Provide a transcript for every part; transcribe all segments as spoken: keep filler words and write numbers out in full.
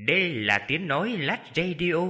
Đây là tiếng nói Lách Radio.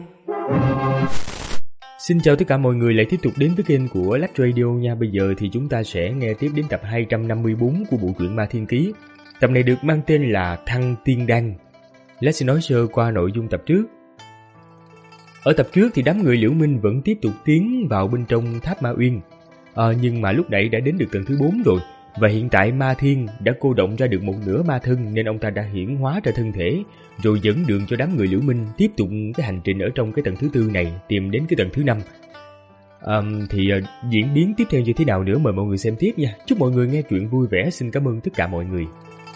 Xin chào tất cả mọi người lại tiếp tục đến với kênh của Lách Radio nha. Bây giờ thì chúng ta sẽ nghe tiếp đến tập hai trăm năm mươi bốn của bộ truyện Ma Thiên Ký. Tập này được mang tên là Thăng Tiên Đan. Lách sẽ nói sơ qua nội dung tập trước. Ở tập trước thì đám người Liễu Minh vẫn tiếp tục tiến vào bên trong tháp Ma Uyên. À, nhưng mà lúc nãy đã đến được tầng thứ bốn rồi. Và hiện tại Ma Thiên đã cô động ra được một nửa ma thân, nên ông ta đã hiển hóa ra thân thể, rồi dẫn đường cho đám người Liễu Minh tiếp tục cái hành trình ở trong cái tầng thứ tư này, tìm đến cái tầng thứ năm. À, thì uh, diễn biến tiếp theo như thế nào nữa mời mọi người xem tiếp nha. Chúc mọi người nghe truyện vui vẻ. Xin cảm ơn tất cả mọi người.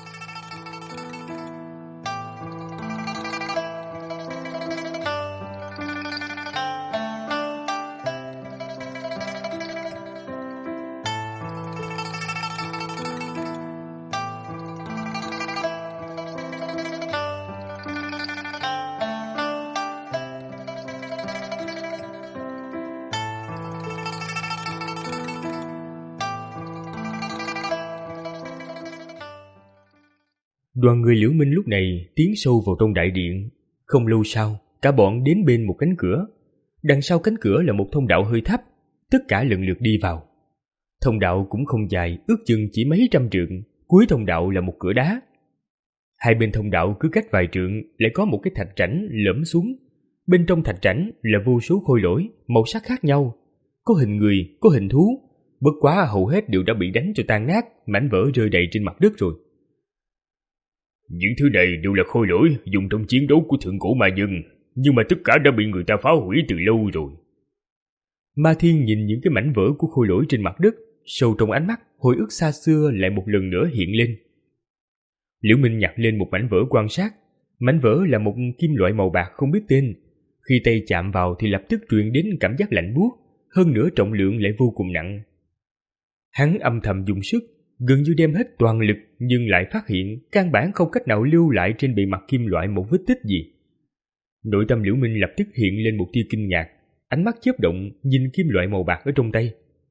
Đoàn người Liễu Minh lúc này tiến sâu vào trong đại điện. Không lâu sau, cả bọn đến bên một cánh cửa. Đằng sau cánh cửa là một thông đạo hơi thấp. Tất cả lần lượt đi vào. Thông đạo cũng không dài, ước chừng chỉ mấy trăm trượng. Cuối thông đạo là một cửa đá. Hai bên thông đạo cứ cách vài trượng lại có một cái thạch rãnh lõm xuống. Bên trong thạch rãnh là vô số khôi lỗi, màu sắc khác nhau. Có hình người, có hình thú. Bất quá hầu hết đều đã bị đánh cho tan nát, mảnh vỡ rơi đầy trên mặt đất rồi. Những thứ này đều là khôi lỗi dùng trong chiến đấu của thượng cổ ma nhân, nhưng mà tất cả đã bị người ta phá hủy từ lâu rồi. Ma Thiên nhìn những cái mảnh vỡ của khôi lỗi trên mặt đất, sâu trong ánh mắt, hồi ức xa xưa lại một lần nữa hiện lên. Liễu Minh nhặt lên một mảnh vỡ quan sát. Mảnh vỡ là một kim loại màu bạc không biết tên. Khi tay chạm vào thì lập tức truyền đến cảm giác lạnh buốt, hơn nữa trọng lượng lại vô cùng nặng. Hắn âm thầm dùng sức, gần như đem hết toàn lực, nhưng lại phát hiện căn bản không cách nào lưu lại trên bề mặt kim loại một vết tích gì. Nội tâm Liễu Minh lập tức hiện lên một tia kinh ngạc, ánh mắt chớp động nhìn kim loại màu bạc ở trong tay.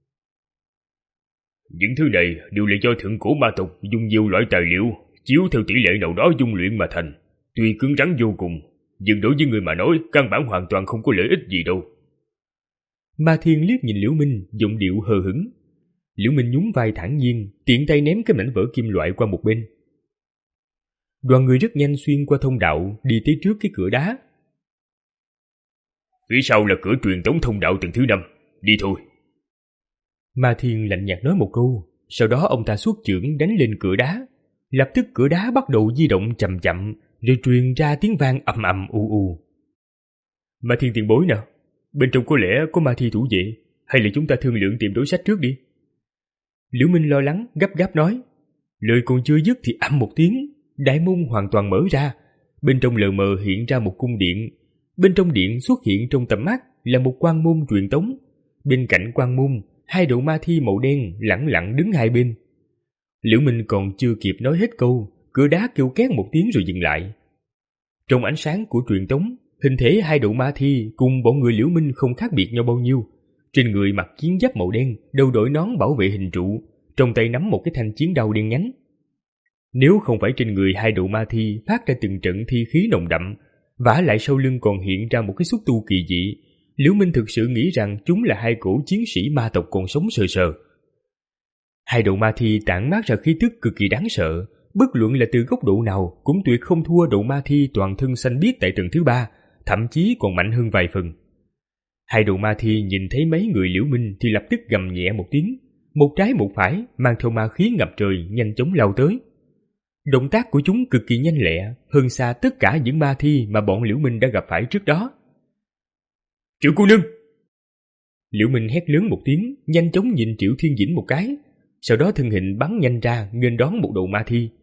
Những thứ này đều là do thượng cổ ma tộc dùng nhiều loại tài liệu chiếu theo tỷ lệ nào đó dung luyện mà thành, tuy cứng rắn vô cùng, nhưng đối với người mà nói căn bản hoàn toàn không có lợi ích gì đâu. Ma Thiên liếc nhìn Liễu Minh, giọng điệu hờ hững. Liễu Minh nhún vai thản nhiên, tiện tay ném cái mảnh vỡ kim loại qua một bên. Đoàn người rất nhanh xuyên qua thông đạo, đi tới trước cái cửa đá. Phía sau là cửa truyền tống thông đạo tầng thứ năm, đi thôi. Ma Thiên lạnh nhạt nói một câu, sau đó ông ta xuất chưởng đánh lên cửa đá. Lập tức cửa đá bắt đầu di động chậm chậm, rồi truyền ra tiếng vang ầm ầm u u. Ma Thiên tiền bối nào, bên trong có lẽ có ma thi thủ vệ, hay là chúng ta thương lượng tìm đối sách trước đi. Liễu Minh lo lắng, gấp gáp nói. Lời còn chưa dứt thì ầm một tiếng, đại môn hoàn toàn mở ra. Bên trong lờ mờ hiện ra một cung điện. Bên trong điện xuất hiện trong tầm mắt là một quan môn truyền tống. Bên cạnh quan môn, hai đội ma thi màu đen lẳng lặng đứng hai bên. Liễu Minh còn chưa kịp nói hết câu, cửa đá kêu két một tiếng rồi dừng lại. Trong ánh sáng của truyền tống, hình thể hai đội ma thi cùng bọn người Liễu Minh không khác biệt nhau bao nhiêu. Trên người mặc chiến giáp màu đen, đầu đội nón bảo vệ hình trụ, trong tay nắm một cái thanh chiến đao đen nhánh. Nếu không phải trên người hai đội ma thi phát ra từng trận thi khí nồng đậm, vả lại sau lưng còn hiện ra một cái xúc tu kỳ dị, Liễu Minh thực sự nghĩ rằng chúng là hai cổ chiến sĩ ma tộc còn sống sờ sờ. Hai đội ma thi tản mát ra khí tức cực kỳ đáng sợ, bất luận là từ góc độ nào cũng tuyệt không thua đội ma thi toàn thân xanh biếc tại tầng thứ ba, thậm chí còn mạnh hơn vài phần. Hai đội ma thi nhìn thấy mấy người Liễu Minh thì lập tức gầm nhẹ một tiếng, một trái một phải mang theo ma khí ngập trời nhanh chóng lao tới. Động tác của chúng cực kỳ nhanh lẹ, hơn xa tất cả những ma thi mà bọn Liễu Minh đã gặp phải trước đó. Triệu cô nương! Liễu Minh hét lớn một tiếng, nhanh chóng nhìn Triệu Thiên Dĩnh một cái, sau đó thân hình bắn nhanh ra nghênh đón một đội ma thi.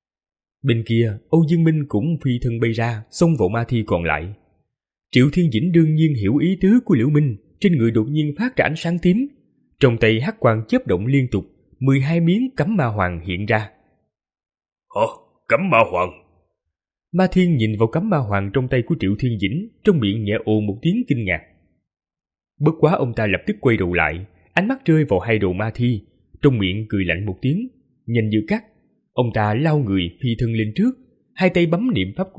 Bên kia, Âu Dương Minh cũng phi thân bay ra, xông vào ma thi còn lại. Triệu Thiên Dĩnh đương nhiên hiểu ý tứ của Liễu Minh, trên người đột nhiên phát ra ánh sáng tím, trong tay hắc quang chớp động liên tục, mười hai miếng cấm ma hoàng hiện ra. Hả? Cấm ma hoàng? Ma Thiên nhìn vào cấm ma hoàng trong tay của Triệu Thiên Dĩnh, trong miệng nhẹ ồ một tiếng kinh ngạc. Bất quá ông ta lập tức quay đầu lại, ánh mắt rơi vào hai đầu ma thi, trong miệng cười lạnh một tiếng, nhanh như cắt. Ông ta lao người phi thân lên trước, hai tay bấm niệm pháp quyết,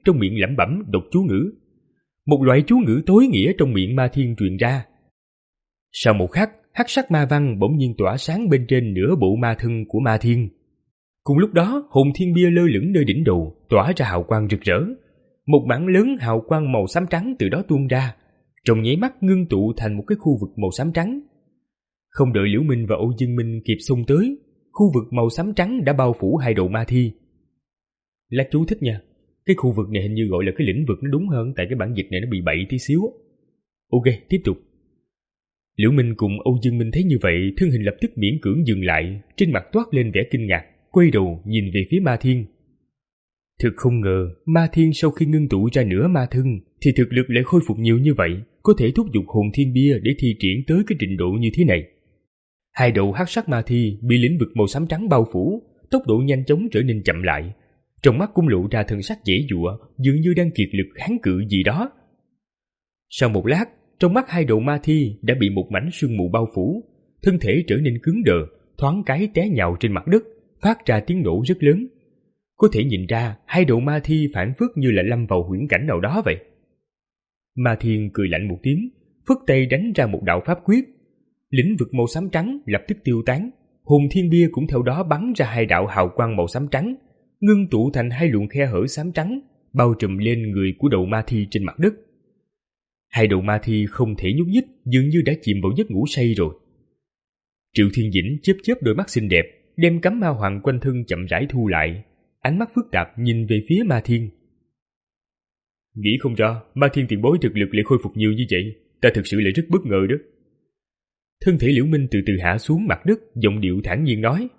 trong miệng lẩm bẩm đọc chú ngữ. Một loại chú ngữ tối nghĩa trong miệng Ma Thiên truyền ra. Sau một khắc, hắc sắc ma văn bỗng nhiên tỏa sáng bên trên nửa bộ ma thân của Ma Thiên. Cùng lúc đó, hồn thiên bia lơ lửng nơi đỉnh đầu, tỏa ra hào quang rực rỡ. Một mảng lớn hào quang màu xám trắng từ đó tuôn ra, trong nháy mắt ngưng tụ thành một cái khu vực màu xám trắng. Không đợi Liễu Minh và Âu Dương Minh kịp xông tới, khu vực màu xám trắng đã bao phủ hai đầu ma thi. Lá chú thích nha, cái khu vực này hình như gọi là cái lĩnh vực nó đúng hơn, tại cái bản dịch này nó bị bậy tí xíu. Ok, tiếp tục. Liễu Minh cùng Âu Dương Minh thấy như vậy, thân hình lập tức miễn cưỡng dừng lại, trên mặt toát lên vẻ kinh ngạc, quay đầu nhìn về phía Ma Thiên. Thực không ngờ, Ma Thiên sau khi ngưng tụ ra nửa ma thân thì thực lực lại khôi phục nhiều như vậy, có thể thúc giục hồn thiên bia để thi triển tới cái trình độ như thế này. Hai đầu hắc sắc ma thi bị lĩnh vực màu xám trắng bao phủ, tốc độ nhanh chóng trở nên chậm lại. Trong mắt cũng lộ ra thần sắc dễ dụa, dường như đang kiệt lực kháng cự gì đó. Sau một lát, trong mắt hai đầu ma thi đã bị một mảnh sương mù bao phủ, thân thể trở nên cứng đờ, thoáng cái té nhào trên mặt đất, phát ra tiếng nổ rất lớn. Có thể nhìn ra hai đầu ma thi phản phất như là lâm vào huyễn cảnh nào đó vậy. Ma Thiên cười lạnh một tiếng, phất tay đánh ra một đạo pháp quyết. Lĩnh vực màu xám trắng lập tức tiêu tán, hồn thiên bia cũng theo đó bắn ra hai đạo hào quang màu xám trắng, ngưng tụ thành hai luồng khe hở xám trắng, bao trùm lên người của đầu ma thi trên mặt đất. Hai đầu ma thi không thể nhúc nhích, dường như đã chìm vào giấc ngủ say rồi. Triệu Thiên Dĩnh chớp chớp đôi mắt xinh đẹp, đem cắm ma hoàng quanh thân chậm rãi thu lại, ánh mắt phức tạp nhìn về phía Ma Thiên. Nghĩ không ra, Ma Thiên tiền bối thực lực lại khôi phục nhiều như vậy, ta thực sự lại rất bất ngờ đó. Thân thể Liễu Minh từ từ hạ xuống mặt đất, giọng điệu thản nhiên nói.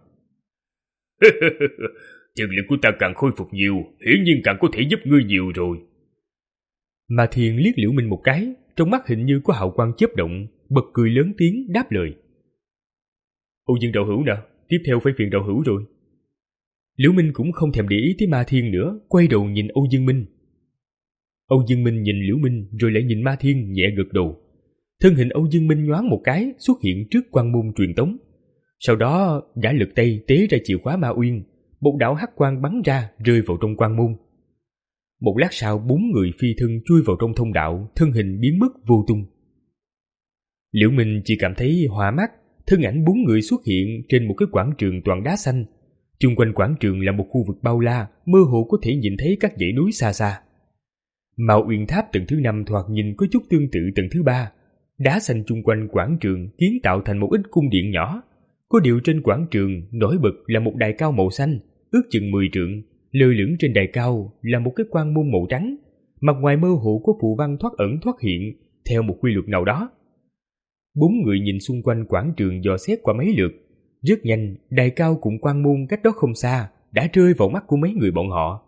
Thực lực của ta càng khôi phục nhiều, hiển nhiên càng có thể giúp ngươi nhiều rồi. Ma Thiên liếc Liễu Minh một cái, trong mắt hình như có hào quang chớp động, bật cười lớn tiếng đáp lời. Âu Dương đạo hữu nè, tiếp theo phải phiền đạo hữu rồi. Liễu Minh cũng không thèm để ý tới Ma Thiên nữa, quay đầu nhìn Âu Dương Minh. Âu Dương Minh nhìn Liễu Minh rồi lại nhìn Ma Thiên, nhẹ gật đầu. Thân hình Âu Dương Minh nhoáng một cái xuất hiện trước quan môn truyền tống. Sau đó gã lực tay tế ra chìa khóa Ma Uyên, một đạo hắc quang bắn ra rơi vào trong quan môn. Một lát sau bốn người phi thân chui vào trong thông đạo, thân hình biến mất vô tung. Liễu Minh chỉ cảm thấy hoa mắt, thân ảnh bốn người xuất hiện trên một cái quảng trường toàn đá xanh. Chung quanh quảng trường là một khu vực bao la, mơ hồ có thể nhìn thấy các dãy núi xa xa. Mao Uyên Tháp tầng thứ năm thoạt nhìn có chút tương tự tầng thứ ba. Đá xanh chung quanh quảng trường kiến tạo thành một ít cung điện nhỏ. Có điều trên quảng trường nổi bật là một đài cao màu xanh, ước chừng mười trượng. Lơ lửng trên đài cao là một cái quan môn màu trắng, mặt ngoài mơ hồ có phù văn thoát ẩn thoát hiện theo một quy luật nào đó. Bốn người nhìn xung quanh quảng trường dò xét qua mấy lượt. Rất nhanh, đài cao cùng quan môn cách đó không xa đã rơi vào mắt của mấy người bọn họ.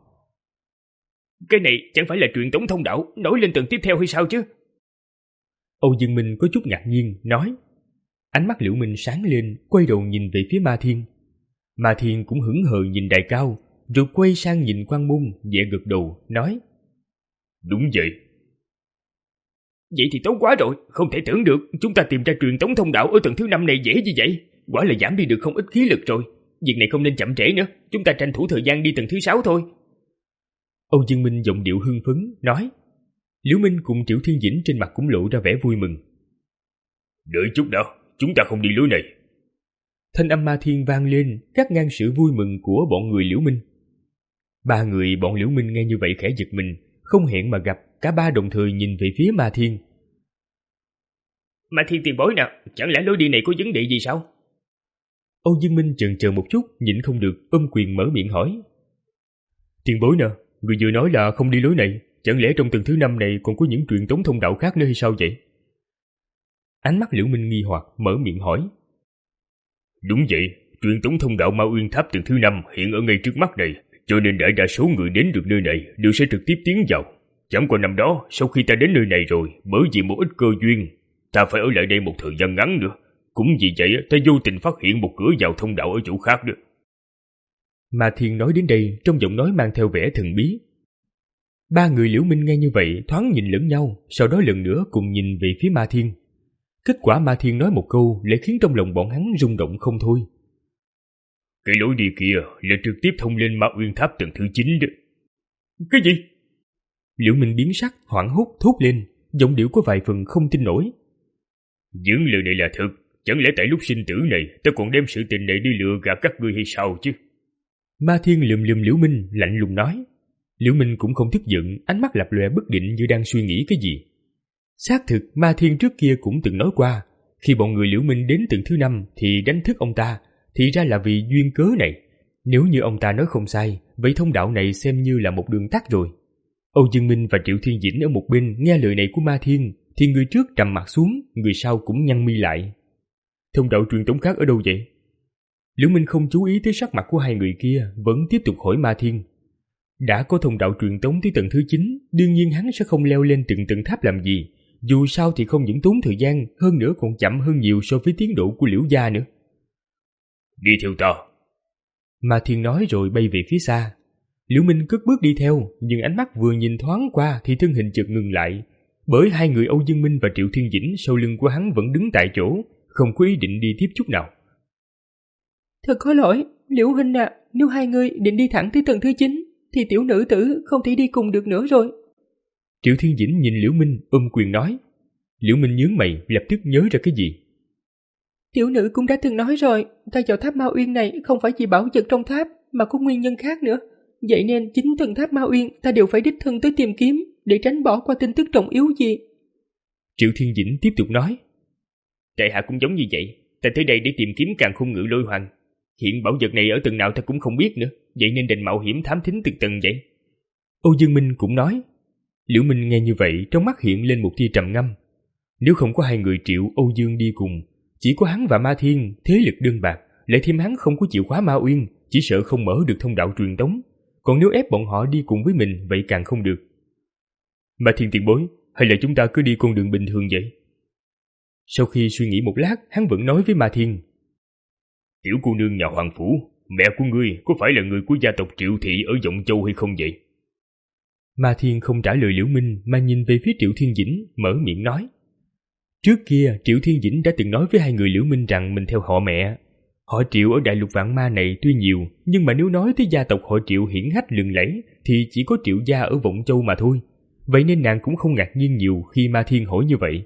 Cái này chẳng phải là truyền tống thông đạo nổi lên tầng tiếp theo hay sao chứ? Âu Dương Minh có chút ngạc nhiên nói. Ánh mắt Liễu Minh sáng lên, quay đầu nhìn về phía Ma Thiên. Ma Thiên cũng hững hờ nhìn đài cao, rồi quay sang nhìn quan môn, nhẹ gật đầu nói. Đúng vậy. Vậy thì tốt quá rồi, không thể tưởng được chúng ta tìm ra truyền tống thông đạo ở tầng thứ năm này dễ như vậy. Quả là giảm đi được không ít khí lực rồi. Việc này không nên chậm trễ nữa, chúng ta tranh thủ thời gian đi tầng thứ sáu thôi. Âu Dương Minh giọng điệu hưng phấn nói. Liễu Minh cùng Triệu Thiên Dĩnh trên mặt cũng lộ ra vẻ vui mừng. Đợi chút đã, chúng ta không đi lối này. Thanh âm Ma Thiên vang lên, cắt ngang sự vui mừng của bọn người Liễu Minh. Ba người bọn Liễu Minh nghe như vậy khẽ giật mình, không hẹn mà gặp, cả ba đồng thời nhìn về phía Ma Thiên. Ma Thiên tiền bối nào, chẳng lẽ lối đi này có vấn đề gì sao? Âu Dương Minh chần chờ một chút, nhịn không được, ôm quyền mở miệng hỏi. Tiền bối nào, người vừa nói là không đi lối này, chẳng lẽ trong tầng thứ năm này còn có những truyền tống thông đạo khác nữa hay sao vậy? Ánh mắt Liễu Minh nghi hoặc, mở miệng hỏi. Đúng vậy, truyền tống thông đạo Ma Uyên Tháp tầng thứ năm hiện ở ngay trước mắt này, cho nên đại đa số người đến được nơi này đều sẽ trực tiếp tiến vào. Chẳng qua năm đó, sau khi ta đến nơi này rồi, bởi vì một ít cơ duyên, ta phải ở lại đây một thời gian ngắn nữa. Cũng vì vậy, ta vô tình phát hiện một cửa vào thông đạo ở chỗ khác nữa. Ma Thiên nói đến đây, trong giọng nói mang theo vẻ thần bí. Ba người Liễu Minh nghe như vậy, thoáng nhìn lẫn nhau, sau đó lần nữa cùng nhìn về phía Ma Thiên. Kết quả Ma Thiên nói một câu lại khiến trong lòng bọn hắn rung động không thôi. Cái lối đi kia là trực tiếp thông lên Ma Uyên Tháp tầng thứ chín đó. Cái gì? Liễu Minh biến sắc, hoảng hốt thốt lên, giọng điệu có vài phần không tin nổi. Những lời này là thật, chẳng lẽ tại lúc sinh tử này ta còn đem sự tình này đi lừa gạt các ngươi hay sao chứ? Ma Thiên lườm lườm Liễu Minh, lạnh lùng nói. Liễu Minh cũng không tức giận, ánh mắt lập lòe bất định như đang suy nghĩ cái gì. Xác thực, Ma Thiên trước kia cũng từng nói qua, khi bọn người Liễu Minh đến tầng thứ năm thì đánh thức ông ta, thì ra là vì duyên cớ này. Nếu như ông ta nói không sai, vậy thông đạo này xem như là một đường tắt rồi. Âu Dương Minh và Triệu Thiên Dĩnh ở một bên nghe lời này của Ma Thiên, thì người trước trầm mặt xuống, người sau cũng nhăn mi lại. Thông đạo truyền tống khác ở đâu vậy? Liễu Minh không chú ý tới sắc mặt của hai người kia, vẫn tiếp tục hỏi Ma Thiên. Đã có thông đạo truyền tống tới tầng thứ chín, đương nhiên hắn sẽ không leo lên từng tầng tháp làm gì. Dù sao thì không những tốn thời gian, hơn nữa còn chậm hơn nhiều so với tiến độ của Liễu gia nữa. Đi theo ta. Ma Thiên nói rồi bay về phía xa. Liễu Minh cất bước đi theo, nhưng ánh mắt vừa nhìn thoáng qua thì thân hình chợt ngừng lại, bởi hai người Âu Dương Minh và Triệu Thiên Dĩnh sau lưng của hắn vẫn đứng tại chỗ, không có ý định đi tiếp chút nào. Thật có lỗi, Liễu huynh à, nếu hai người định đi thẳng tới tầng thứ chín, thì tiểu nữ tử không thể đi cùng được nữa rồi. Triệu Thiên Dĩnh nhìn Liễu Minh ôm quyền nói. Liễu Minh nhướng mày, lập tức nhớ ra cái gì. Tiểu nữ cũng đã từng nói rồi, ta vào tháp Ma Uyên này không phải chỉ bảo vật trong tháp, mà có nguyên nhân khác nữa. Vậy nên chính tầng tháp Ma Uyên ta đều phải đích thân tới tìm kiếm, để tránh bỏ qua tin tức trọng yếu gì. Triệu Thiên Dĩnh tiếp tục nói. Tại hạ cũng giống như vậy, ta tới đây để tìm kiếm Càn Khôn Ngự Lôi Hoàng. Hiện bảo vật này ở tầng nào ta cũng không biết nữa, vậy nên định mạo hiểm thám thính từng tầng vậy. Âu Dương Minh cũng nói. Liễu Minh nghe như vậy, trong mắt hiện lên một tia trầm ngâm. Nếu không có hai người Triệu Âu Dương đi cùng, chỉ có hắn và Ma Thiên, thế lực đơn bạc, lại thêm hắn không có chìa khóa Ma Uyên, chỉ sợ không mở được thông đạo truyền tống. Còn nếu ép bọn họ đi cùng với mình, vậy càng không được. Ma Thiên tiền bối, hay là chúng ta cứ đi con đường bình thường vậy? Sau khi suy nghĩ một lát, hắn vẫn nói với Ma Thiên. Tiểu cô nương nhà Hoàng Phủ, mẹ của ngươi có phải là người của gia tộc Triệu Thị ở Vọng Châu hay không vậy? Ma Thiên không trả lời Liễu Minh mà nhìn về phía Triệu Thiên Dĩnh, mở miệng nói. Trước kia Triệu Thiên Dĩnh đã từng nói với hai người Liễu Minh rằng mình theo họ mẹ. Họ Triệu ở đại lục vạn ma này tuy nhiều, nhưng mà nếu nói tới gia tộc họ Triệu hiển hách lừng lẫy thì chỉ có Triệu gia ở Vọng Châu mà thôi. Vậy nên nàng cũng không ngạc nhiên nhiều khi Ma Thiên hỏi như vậy.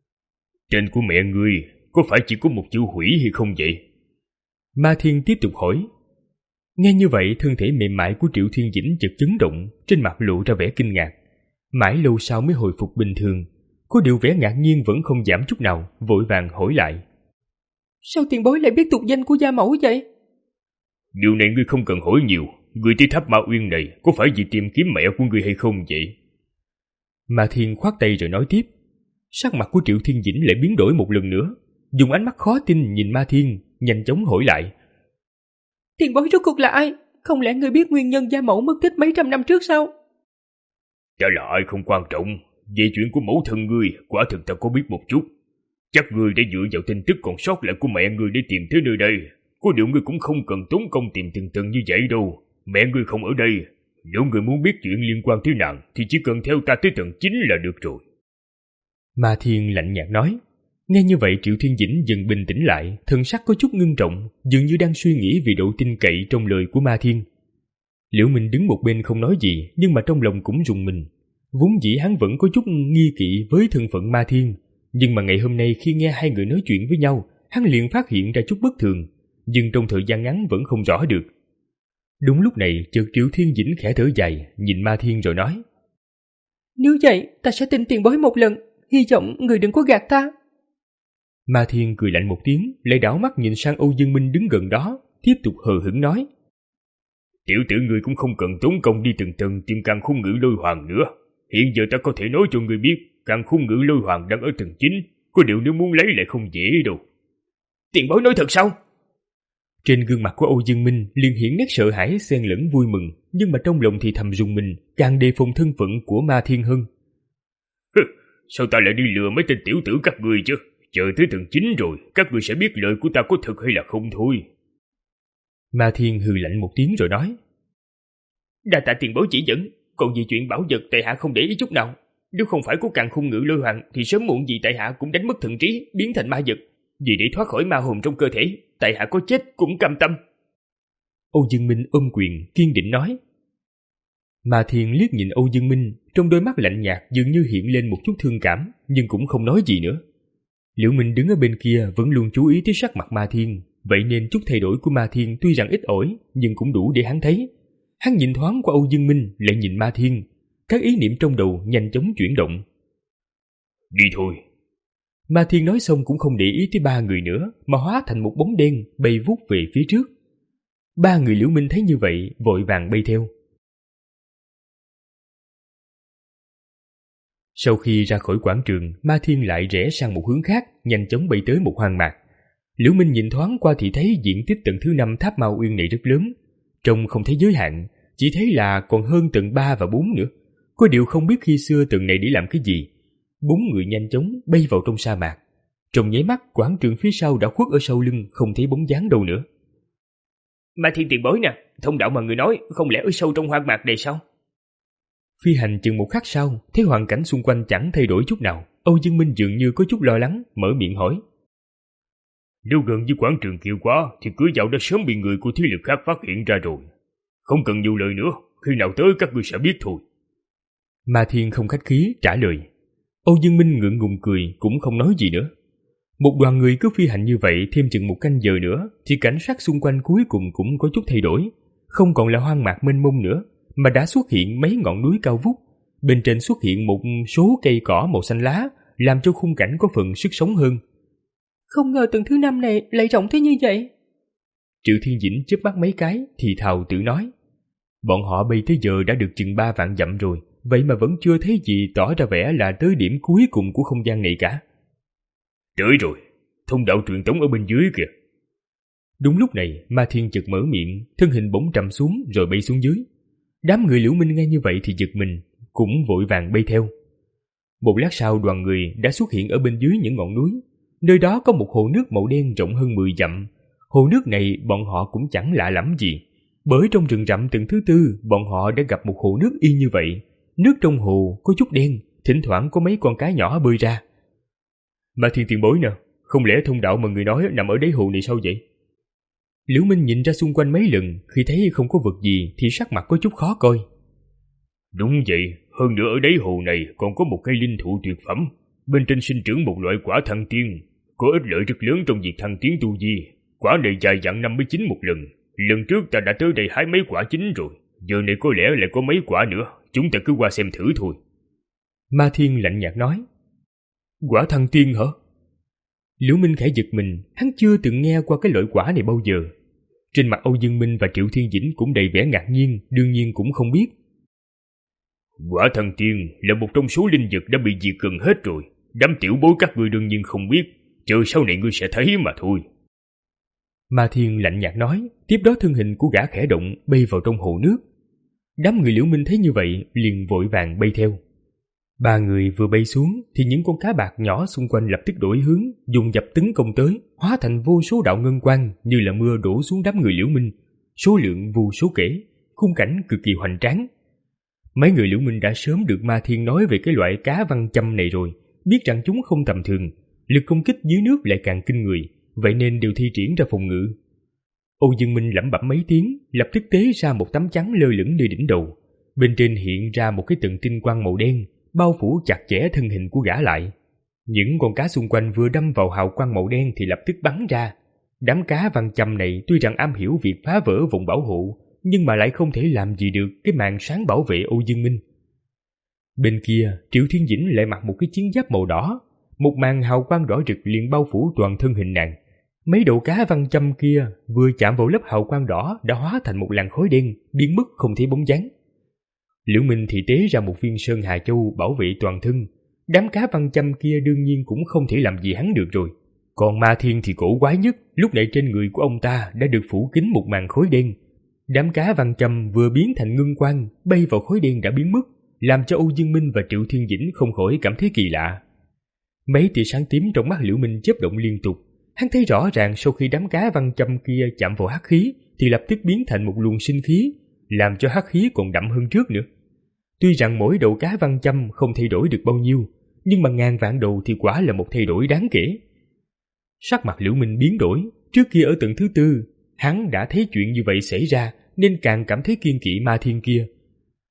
Tên của mẹ ngươi có phải chỉ có một chữ Hủy hay không vậy? Ma Thiên tiếp tục hỏi. Nghe như vậy, thân thể mềm mại của Triệu Thiên Dĩnh chợt chấn động, trên mặt lộ ra vẻ kinh ngạc. Mãi lâu sau mới hồi phục bình thường, có điều vẻ ngạc nhiên vẫn không giảm chút nào, vội vàng hỏi lại. Sao tiền bối lại biết tục danh của gia mẫu vậy? Điều này ngươi không cần hỏi nhiều, ngươi tới tháp Ma Uyên này có phải vì tìm kiếm mẹ của ngươi hay không vậy? Ma Thiên khoát tay rồi nói tiếp. Sắc mặt của Triệu Thiên Dĩnh lại biến đổi một lần nữa, dùng ánh mắt khó tin nhìn Ma Thiên, nhanh chóng hỏi lại. Tiền bối rốt cuộc là ai? Không lẽ ngươi biết nguyên nhân gia mẫu mất tích mấy trăm năm trước sao? Ta là ai không quan trọng, về chuyện của mẫu thân ngươi quả thực ta có biết một chút. Chắc ngươi đã dựa vào tin tức còn sót lại của mẹ ngươi để tìm tới nơi đây. Có điều ngươi cũng không cần tốn công tìm từng tầng như vậy đâu. Mẹ ngươi không ở đây. Nếu ngươi muốn biết chuyện liên quan tới nàng thì chỉ cần theo ta tới tầng chín là được rồi. Ma Thiên lạnh nhạt nói. Nghe như vậy Triệu Thiên Dĩnh dần bình tĩnh lại, thần sắc có chút ngưng trọng, dường như đang suy nghĩ về độ tin cậy trong lời của Ma Thiên. Liễu Minh đứng một bên không nói gì, nhưng mà trong lòng cũng rùng mình. Vốn dĩ hắn vẫn có chút nghi kỵ với thân phận Ma Thiên, nhưng mà ngày hôm nay khi nghe hai người nói chuyện với nhau, hắn liền phát hiện ra chút bất thường, nhưng trong thời gian ngắn vẫn không rõ được. Đúng lúc này, chợt Triệu Thiên Dĩnh khẽ thở dài, nhìn Ma Thiên rồi nói. Nếu vậy, ta sẽ tin tiền bối một lần, hy vọng người đừng có gạt ta. Ma Thiên cười lạnh một tiếng, lại đảo mắt nhìn sang Âu Dương Minh đứng gần đó, tiếp tục hờ hững nói. Tiểu tử ngươi cũng không cần tốn công đi từng tầng tìm Càn Khôn Ngự Lôi Hoàng nữa. Hiện giờ ta có thể nói cho ngươi biết, Càn Khôn Ngự Lôi Hoàng đang ở tầng chín, có điều nếu muốn lấy lại không dễ đâu. Tiền bối nói thật sao? Trên gương mặt của Âu Dương Minh liền hiển nét sợ hãi xen lẫn vui mừng, nhưng mà trong lòng thì thầm rùng mình, càng đề phòng thân phận của Ma Thiên hơn. Sao ta lại đi lừa mấy tên tiểu tử các ngươi chứ? Chờ tới tầng chín rồi, các ngươi sẽ biết lời của ta có thật hay là không thôi. Ma Thiên hừ lạnh một tiếng rồi nói. Đa tạ tiền bối chỉ dẫn, còn vì chuyện bảo vật tại hạ không để ý chút nào. Nếu không phải có Càn Khôn Ngự Lôi Hoàng thì sớm muộn gì tại hạ cũng đánh mất thần trí, biến thành ma vật. Vì để thoát khỏi ma hồn trong cơ thể, tại hạ có chết cũng cam tâm. Âu Dương Minh ôm quyền kiên định nói. Ma Thiên liếc nhìn Âu Dương Minh, trong đôi mắt lạnh nhạt dường như hiện lên một chút thương cảm, nhưng cũng không nói gì nữa. Liễu Minh đứng ở bên kia vẫn luôn chú ý tới sắc mặt Ma Thiên, vậy nên chút thay đổi của Ma Thiên tuy rằng ít ỏi, nhưng cũng đủ để hắn thấy. Hắn nhìn thoáng qua Âu Dương Minh, lại nhìn Ma Thiên, các ý niệm trong đầu nhanh chóng chuyển động. Đi thôi. Ma Thiên nói xong cũng không để ý tới ba người nữa, mà hóa thành một bóng đen bay vút về phía trước. Ba người Liễu Minh thấy như vậy, vội vàng bay theo. Sau khi ra khỏi quảng trường, Ma Thiên lại rẽ sang một hướng khác, nhanh chóng bay tới một hoang mạc. Liễu Minh nhìn thoáng qua thì thấy diện tích tầng thứ năm tháp Ma Uyên này rất lớn, trông không thấy giới hạn, chỉ thấy là còn hơn tầng ba và bốn nữa. Có điều không biết khi xưa tầng này để làm cái gì. Bốn người nhanh chóng bay vào trong sa mạc. Trong nháy mắt, quảng trường phía sau đã khuất ở sau lưng, không thấy bóng dáng đâu nữa. Ma Thiên tiền bối nè, thông đạo mà người nói không lẽ ở sâu trong hoang mạc này sao? Phi hành chừng một khắc sau, thấy hoàn cảnh xung quanh chẳng thay đổi chút nào, Âu Dương Minh dường như có chút lo lắng, mở miệng hỏi. Nếu gần với quảng trường kia quá, thì cửa vào đã sớm bị người của thế lực khác phát hiện ra rồi. Không cần nhiều lời nữa, khi nào tới các ngươi sẽ biết thôi. Ma Thiên không khách khí trả lời. Âu Dương Minh ngượng ngùng cười, cũng không nói gì nữa. Một đoàn người cứ phi hành như vậy thêm chừng một canh giờ nữa, thì cảnh sắc xung quanh cuối cùng cũng có chút thay đổi. Không còn là hoang mạc mênh mông nữa, mà đã xuất hiện mấy ngọn núi cao vút. Bên trên xuất hiện một số cây cỏ màu xanh lá, làm cho khung cảnh có phần sức sống hơn. Không ngờ tầng thứ năm này lại rộng thế như vậy. Triệu Thiên Dĩnh chớp mắt mấy cái, thì thào tự nói. Bọn họ bay tới giờ đã được chừng ba vạn dặm rồi, vậy mà vẫn chưa thấy gì tỏ ra vẻ là tới điểm cuối cùng của không gian này cả. Tới rồi, thông đạo truyền tống ở bên dưới kìa. Đúng lúc này, Ma Thiên chợt mở miệng, thân hình bỗng trầm xuống rồi bay xuống dưới. Đám người Liễu Minh nghe như vậy thì giật mình, cũng vội vàng bay theo. Một lát sau đoàn người đã xuất hiện ở bên dưới những ngọn núi. Nơi đó có một hồ nước màu đen rộng hơn mười dặm. Hồ nước này bọn họ cũng chẳng lạ lắm gì, bởi trong rừng rậm tầng thứ tư bọn họ đã gặp một hồ nước y như vậy. Nước trong hồ có chút đen, thỉnh thoảng có mấy con cá nhỏ bơi ra. Ma Thiên tiền bối nè, không lẽ thông đạo mà người nói nằm ở đáy hồ này sao vậy? Liễu Minh nhìn ra xung quanh mấy lần, khi thấy không có vật gì thì sắc mặt có chút khó coi. Đúng vậy, hơn nữa ở đáy hồ này còn có một cây linh thụ tuyệt phẩm, bên trên sinh trưởng một loại quả thăng tiên, có ích lợi rất lớn trong việc thăng tiến tu vi. Quả này dài dặn năm mươi chín một lần, lần trước ta đã tới đây hái mấy quả chín rồi, giờ này có lẽ lại có mấy quả nữa, chúng ta cứ qua xem thử thôi. Ma Thiên lạnh nhạt nói. Quả thăng tiên hả? Liễu Minh khẽ giật mình, hắn chưa từng nghe qua cái loại quả này bao giờ. Trên mặt Âu Dương Minh và Triệu Thiên Dĩnh cũng đầy vẻ ngạc nhiên, đương nhiên cũng không biết. Quả thăng tiên là một trong số linh vật đã bị diệt gần hết rồi, đám tiểu bối các ngươi đương nhiên không biết, chờ sau này ngươi sẽ thấy mà thôi. Ma Thiên lạnh nhạt nói, tiếp đó thân hình của gã khẽ động bay vào trong hồ nước. Đám người Liễu Minh thấy như vậy liền vội vàng bay theo. Ba người vừa bay xuống thì những con cá bạc nhỏ xung quanh lập tức đổi hướng, dùng dập tấn công tới, hóa thành vô số đạo ngân quang như là mưa đổ xuống đám người Liễu Minh, số lượng vô số kể, khung cảnh cực kỳ hoành tráng. Mấy người Liễu Minh đã sớm được Ma Thiên nói về cái loại cá văn châm này rồi, biết rằng chúng không tầm thường, lực công kích dưới nước lại càng kinh người, vậy nên đều thi triển ra phòng ngự. Âu Dương Minh lẩm bẩm mấy tiếng, lập tức tế ra một tấm chắn lơ lửng nơi đỉnh đầu, bên trên hiện ra một cái tầng tinh quang màu đen, bao phủ chặt chẽ thân hình của gã lại. Những con cá xung quanh vừa đâm vào hào quang màu đen thì lập tức bắn ra. Đám cá văn châm này tuy rằng am hiểu việc phá vỡ vùng bảo hộ, nhưng mà lại không thể làm gì được cái màn sáng bảo vệ Âu Dương Minh. Bên kia, Triệu Thiên Dĩnh lại mặc một cái chiến giáp màu đỏ, một màn hào quang đỏ rực liền bao phủ toàn thân hình nàng. Mấy đầu cá văn châm kia vừa chạm vào lớp hào quang đỏ đã hóa thành một làn khói đen, biến mất không thấy bóng dáng. Liễu Minh thì tế ra một viên sơn hà châu bảo vệ toàn thân. Đám cá văn châm kia đương nhiên cũng không thể làm gì hắn được rồi. Còn Ma Thiên thì cổ quái nhất, lúc này trên người của ông ta đã được phủ kín một màn khói đen. Đám cá văn châm vừa biến thành ngân quang, bay vào khói đen đã biến mất, làm cho Âu Dương Minh và Triệu Thiên Dĩnh không khỏi cảm thấy kỳ lạ. Mấy tia sáng tím trong mắt Liễu Minh chớp động liên tục. Hắn thấy rõ ràng sau khi đám cá văn châm kia chạm vào hắc khí thì lập tức biến thành một luồng sinh khí, làm cho hắc khí còn đậm hơn trước nữa. Tuy rằng mỗi đầu cá văn châm không thay đổi được bao nhiêu, nhưng mà ngàn vạn đầu thì quả là một thay đổi đáng kể. Sắc mặt Liễu Minh biến đổi, trước kia ở tầng thứ tư, hắn đã thấy chuyện như vậy xảy ra nên càng cảm thấy kiêng kỵ Ma Thiên kia.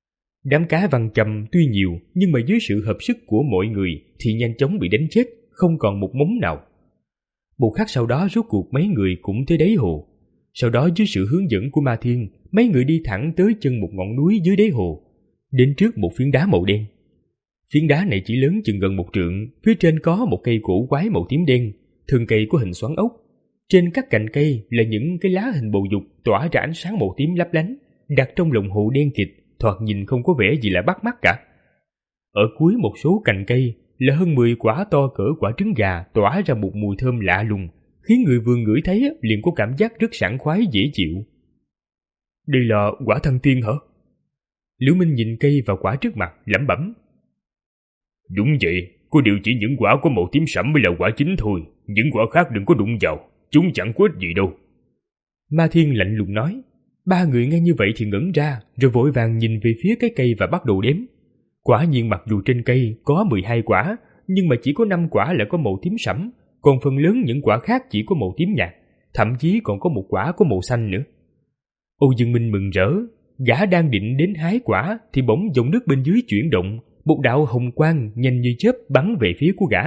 Đám cá văng chầm tuy nhiều nhưng mà dưới sự hợp sức của mọi người thì nhanh chóng bị đánh chết, không còn một mống nào. Một khắc sau đó rốt cuộc mấy người cũng tới đáy hồ. Sau đó dưới sự hướng dẫn của Ma Thiên, mấy người đi thẳng tới chân một ngọn núi dưới đáy hồ, đến trước một phiến đá màu đen. Phiến đá này chỉ lớn chừng gần một trượng, phía trên có một cây cổ quái màu tím đen, thân cây có hình xoắn ốc. Trên các cành cây là những cái lá hình bầu dục tỏa ra ánh sáng màu tím lấp lánh, đặt trong lồng hồ đen kịt, thoạt nhìn không có vẻ gì là bắt mắt cả. Ở cuối một số cành cây là hơn mười quả to cỡ quả trứng gà tỏa ra một mùi thơm lạ lùng, khiến người vừa ngửi thấy liền có cảm giác rất sảng khoái dễ chịu. Đây là quả thăng tiên hả? Liễu Minh nhìn cây và quả trước mặt lẩm bẩm. Đúng vậy, có điều chỉ những quả có màu tím sẫm mới là quả chính thôi, những quả khác đừng có đụng vào, chúng chẳng có ích gì đâu. Ma Thiên lạnh lùng nói. Ba người nghe như vậy thì ngẩn ra, rồi vội vàng nhìn về phía cái cây và bắt đầu đếm. Quả nhiên mặc dù trên cây có mười hai quả, nhưng mà chỉ có năm quả là có màu tím sẫm, còn phần lớn những quả khác chỉ có màu tím nhạt, thậm chí còn có một quả có màu xanh nữa. Âu Dương Minh mừng rỡ, gã đang định đến hái quả thì bỗng dòng nước bên dưới chuyển động, một đạo hồng quang nhanh như chớp bắn về phía của gã.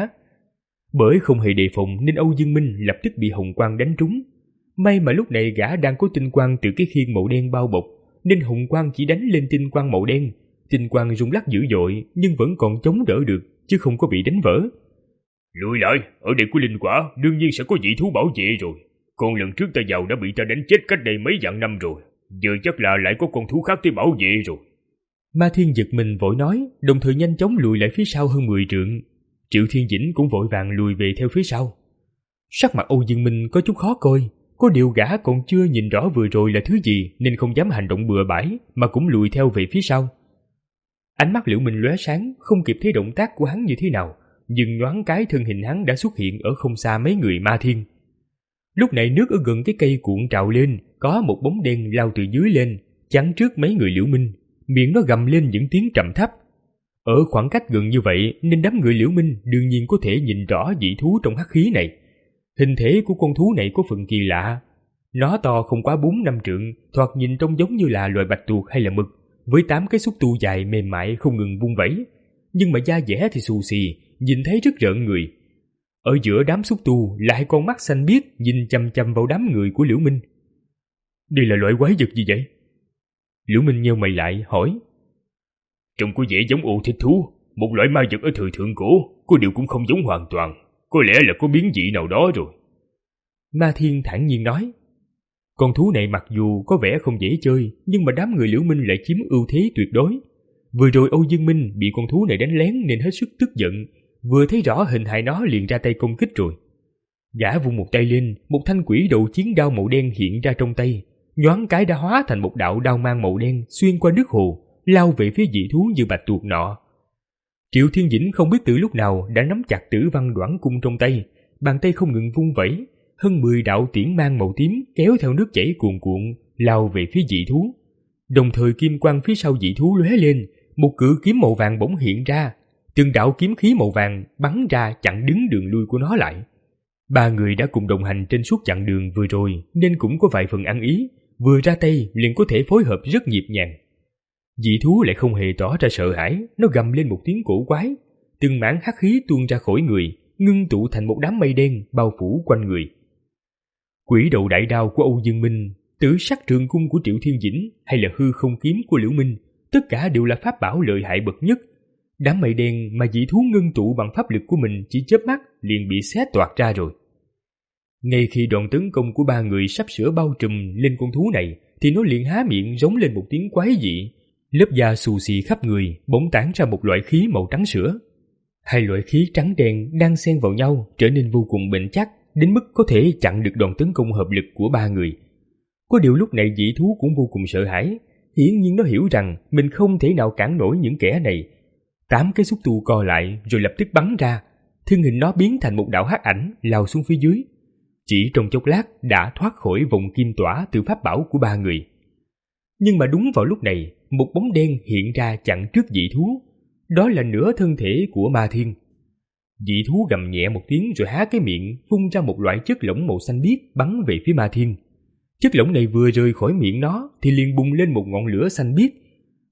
Bởi không hề đề phòng nên Âu Dương Minh lập tức bị hồng quang đánh trúng. May mà lúc này gã đang có tinh quang từ cái khiên màu đen bao bọc, nên hồng quang chỉ đánh lên tinh quang màu đen. Tinh quang rung lắc dữ dội nhưng vẫn còn chống đỡ được, chứ không có bị đánh vỡ. Lùi lại, ở đây có linh quả, đương nhiên sẽ có dị thú bảo vệ rồi. Còn lần trước ta vào đã bị ta đánh chết cách đây mấy vạn năm rồi, giờ chắc là lại có con thú khác tới bảo vệ rồi. Ma Thiên giật mình vội nói, đồng thời nhanh chóng lùi lại phía sau hơn mười trượng. Triệu Thiên Dĩnh cũng vội vàng lùi về theo phía sau. Sắc mặt Âu Dương Minh có chút khó coi, có điều gã còn chưa nhìn rõ vừa rồi là thứ gì nên không dám hành động bừa bãi mà cũng lùi theo về phía sau. Ánh mắt Liễu Minh lóe sáng, không kịp thấy động tác của hắn như thế nào, nhưng nhoáng cái thân hình hắn đã xuất hiện ở không xa mấy người Ma Thiên. Lúc này nước ở gần cái cây cuộn trào lên, có một bóng đen lao từ dưới lên, chắn trước mấy người Liễu Minh, miệng nó gầm lên những tiếng trầm thấp. Ở khoảng cách gần như vậy nên đám người Liễu Minh đương nhiên có thể nhìn rõ dị thú trong hắc khí này. Hình thể của con thú này có phần kỳ lạ. Nó to không quá bốn năm trượng, thoạt nhìn trông giống như là loài bạch tuộc hay là mực, với tám cái xúc tu dài mềm mại không ngừng vung vẩy. Nhưng mà da dẻ thì xù xì, nhìn thấy rất rợn người. Ở giữa đám xúc tu là hai con mắt xanh biếc nhìn chằm chằm vào đám người của Liễu Minh. Đây là loại quái vật gì vậy? Liễu Minh nheo mày lại hỏi. Trông có vẻ giống ô thích thú, một loại ma vật ở thời thượng cổ, có điều cũng không giống hoàn toàn, có lẽ là có biến dị nào đó rồi. Ma Thiên thản nhiên nói. Con thú này mặc dù có vẻ không dễ chơi, nhưng mà đám người Liễu Minh lại chiếm ưu thế tuyệt đối. Vừa rồi Âu Dương Minh bị con thú này đánh lén nên hết sức tức giận, vừa thấy rõ hình hài nó liền ra tay công kích rồi. Gã vung một tay lên, một thanh quỷ đầu chiến đao màu đen hiện ra trong tay, nhoáng cái đã hóa thành một đạo đao mang màu đen xuyên qua nước hồ, lao về phía dị thú như bạch tuộc nọ. Triệu Thiên Dĩnh không biết từ lúc nào đã nắm chặt Tử Văn Đoản cung trong tay, bàn tay không ngừng vung vẩy, hơn mười đạo tiễn mang màu tím kéo theo nước chảy cuồn cuộn lao về phía dị thú. Đồng thời kim quang phía sau dị thú lóe lên, một cự kiếm màu vàng bỗng hiện ra, từng đạo kiếm khí màu vàng bắn ra chặn đứng đường lui của nó lại. Ba người đã cùng đồng hành trên suốt chặng đường vừa rồi nên cũng có vài phần ăn ý, vừa ra tay liền có thể phối hợp rất nhịp nhàng. Dị thú lại không hề tỏ ra sợ hãi, nó gầm lên một tiếng cổ quái, từng mảng hắc khí tuôn ra khỏi người, ngưng tụ thành một đám mây đen bao phủ quanh người. Quỷ đầu đại đao của Âu Dương Minh, tử sắc trường cung của Triệu Thiên Dĩnh hay là hư không kiếm của Liễu Minh, tất cả đều là pháp bảo lợi hại bậc nhất. Đám mây đen mà dị thú ngưng tụ bằng pháp lực của mình chỉ chớp mắt liền bị xé toạc ra rồi. Ngay khi đòn tấn công của ba người sắp sửa bao trùm lên con thú này, thì nó liền há miệng rống lên một tiếng quái dị. Lớp da xù xì khắp người bỗng tản ra một loại khí màu trắng sữa. Hai loại khí trắng đen đang xen vào nhau trở nên vô cùng bền chắc, đến mức có thể chặn được đòn tấn công hợp lực của ba người. Có điều lúc này dị thú cũng vô cùng sợ hãi, hiển nhiên nó hiểu rằng mình không thể nào cản nổi những kẻ này. Tám cái xúc tu co lại rồi lập tức bắn ra, thân hình nó biến thành một đạo hắc ảnh lao xuống phía dưới. Chỉ trong chốc lát đã thoát khỏi vòng kim tỏa từ pháp bảo của ba người. Nhưng mà đúng vào lúc này, một bóng đen hiện ra chặn trước dị thú. Đó là nửa thân thể của Ma Thiên. Dị thú gầm nhẹ một tiếng rồi há cái miệng phun ra một loại chất lỏng màu xanh biếc bắn về phía Ma Thiên. Chất lỏng này vừa rơi khỏi miệng nó thì liền bùng lên một ngọn lửa xanh biếc.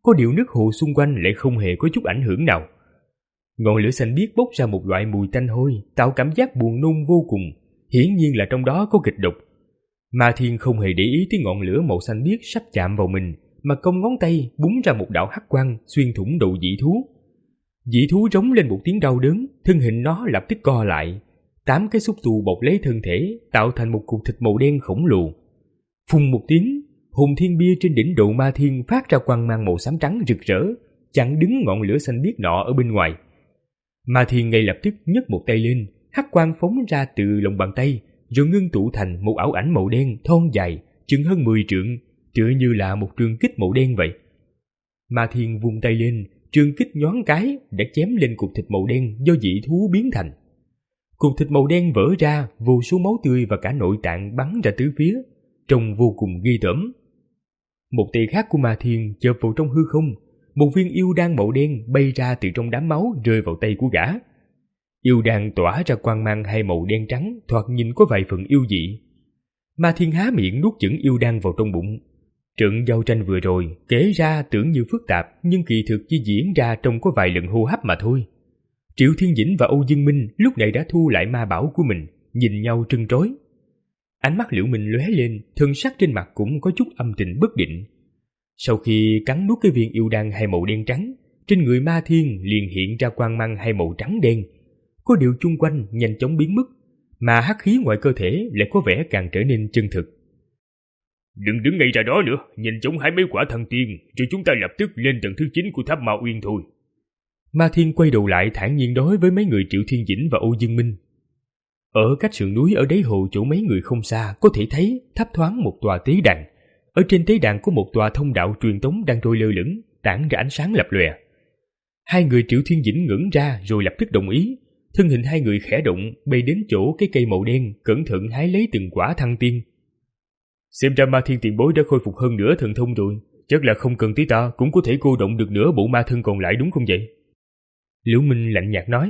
có điều nước hồ xung quanh lại không hề có chút ảnh hưởng nào. Ngọn lửa xanh biếc bốc ra một loại mùi tanh hôi, tạo cảm giác buồn nôn vô cùng, hiển nhiên là trong đó có kịch độc. Ma Thiên không hề để ý tới ngọn lửa màu xanh biếc sắp chạm vào mình, mà cong ngón tay búng ra một đạo hắc quang xuyên thủng đầu dị thú. Dị thú rống lên một tiếng đau đớn, thân hình nó lập tức co lại, tám cái xúc tu bọc lấy thân thể, tạo thành một cục thịt màu đen khổng lồ. Phùng một tiếng, hồn thiên bia trên đỉnh đầu Ma Thiên phát ra quang mang màu xám trắng rực rỡ, chặn đứng ngọn lửa xanh biếc nọ ở bên ngoài. Ma Thiên ngay lập tức nhấc một tay lên, hắc quang phóng ra từ lòng bàn tay, rồi ngưng tụ thành một ảo ảnh màu đen thon dài, chừng hơn mười trượng, tựa như là một trường kích màu đen vậy. Ma Thiên vung tay lên, trường kích nhoáng cái đã chém lên cục thịt màu đen do dị thú biến thành. Cục thịt màu đen vỡ ra, vô số máu tươi và cả nội tạng bắn ra tứ phía, trông vô cùng ghê tởm. Một tay khác của Ma Thiên chộp vào trong hư không, một viên yêu đan màu đen bay ra từ trong đám máu rơi vào tay của gã. Yêu đan tỏa ra quang mang hai màu đen trắng, thoạt nhìn có vài phần yêu dị. Ma Thiên há miệng nuốt chửng yêu đan vào trong bụng. Trận giao tranh vừa rồi kể ra tưởng như phức tạp, nhưng kỳ thực chỉ diễn ra trong có vài lần hô hấp mà thôi. Triệu Thiên Dĩnh và Âu Dương Minh lúc này đã thu lại ma bảo của mình, nhìn nhau trân trối. Ánh mắt Liễu Minh lóe lên, thân sắc trên mặt cũng có chút âm tình bất định. Sau khi cắn nuốt cái viên yêu đan hai màu đen trắng, trên người Ma Thiên liền hiện ra quang mang hai màu trắng đen. Có điều chung quanh nhanh chóng biến mất, mà hắc khí ngoài cơ thể lại có vẻ càng trở nên chân thực. Đừng đứng ngay ra đó nữa, nhanh chóng hái mấy quả thần tiên, rồi chúng ta lập tức lên tầng thứ chín của tháp Ma Uyên thôi. Ma Thiên quay đầu lại thản nhiên nói với mấy người Triệu Thiên Dĩnh và Âu Dương Minh. Ở cách sườn núi ở đáy hồ chỗ mấy người không xa có thể thấy thấp thoáng một tòa tế đàn. Ở trên tế đàn có một tòa thông đạo truyền tống đang trôi lơ lửng, tản ra ánh sáng lập lòe. Hai người Triệu Thiên Dĩnh ngẩng ra rồi lập tức đồng ý. Thân hình hai người khẽ động, bay đến chỗ cái cây màu đen, cẩn thận hái lấy từng quả thăng tiên. Xem ra Ma Thiên tiền bối đã khôi phục hơn nửa thần thông rồi, chắc là không cần tới ta cũng có thể cô động được nửa bộ ma thân còn lại đúng không vậy? Liễu Minh lạnh nhạt nói.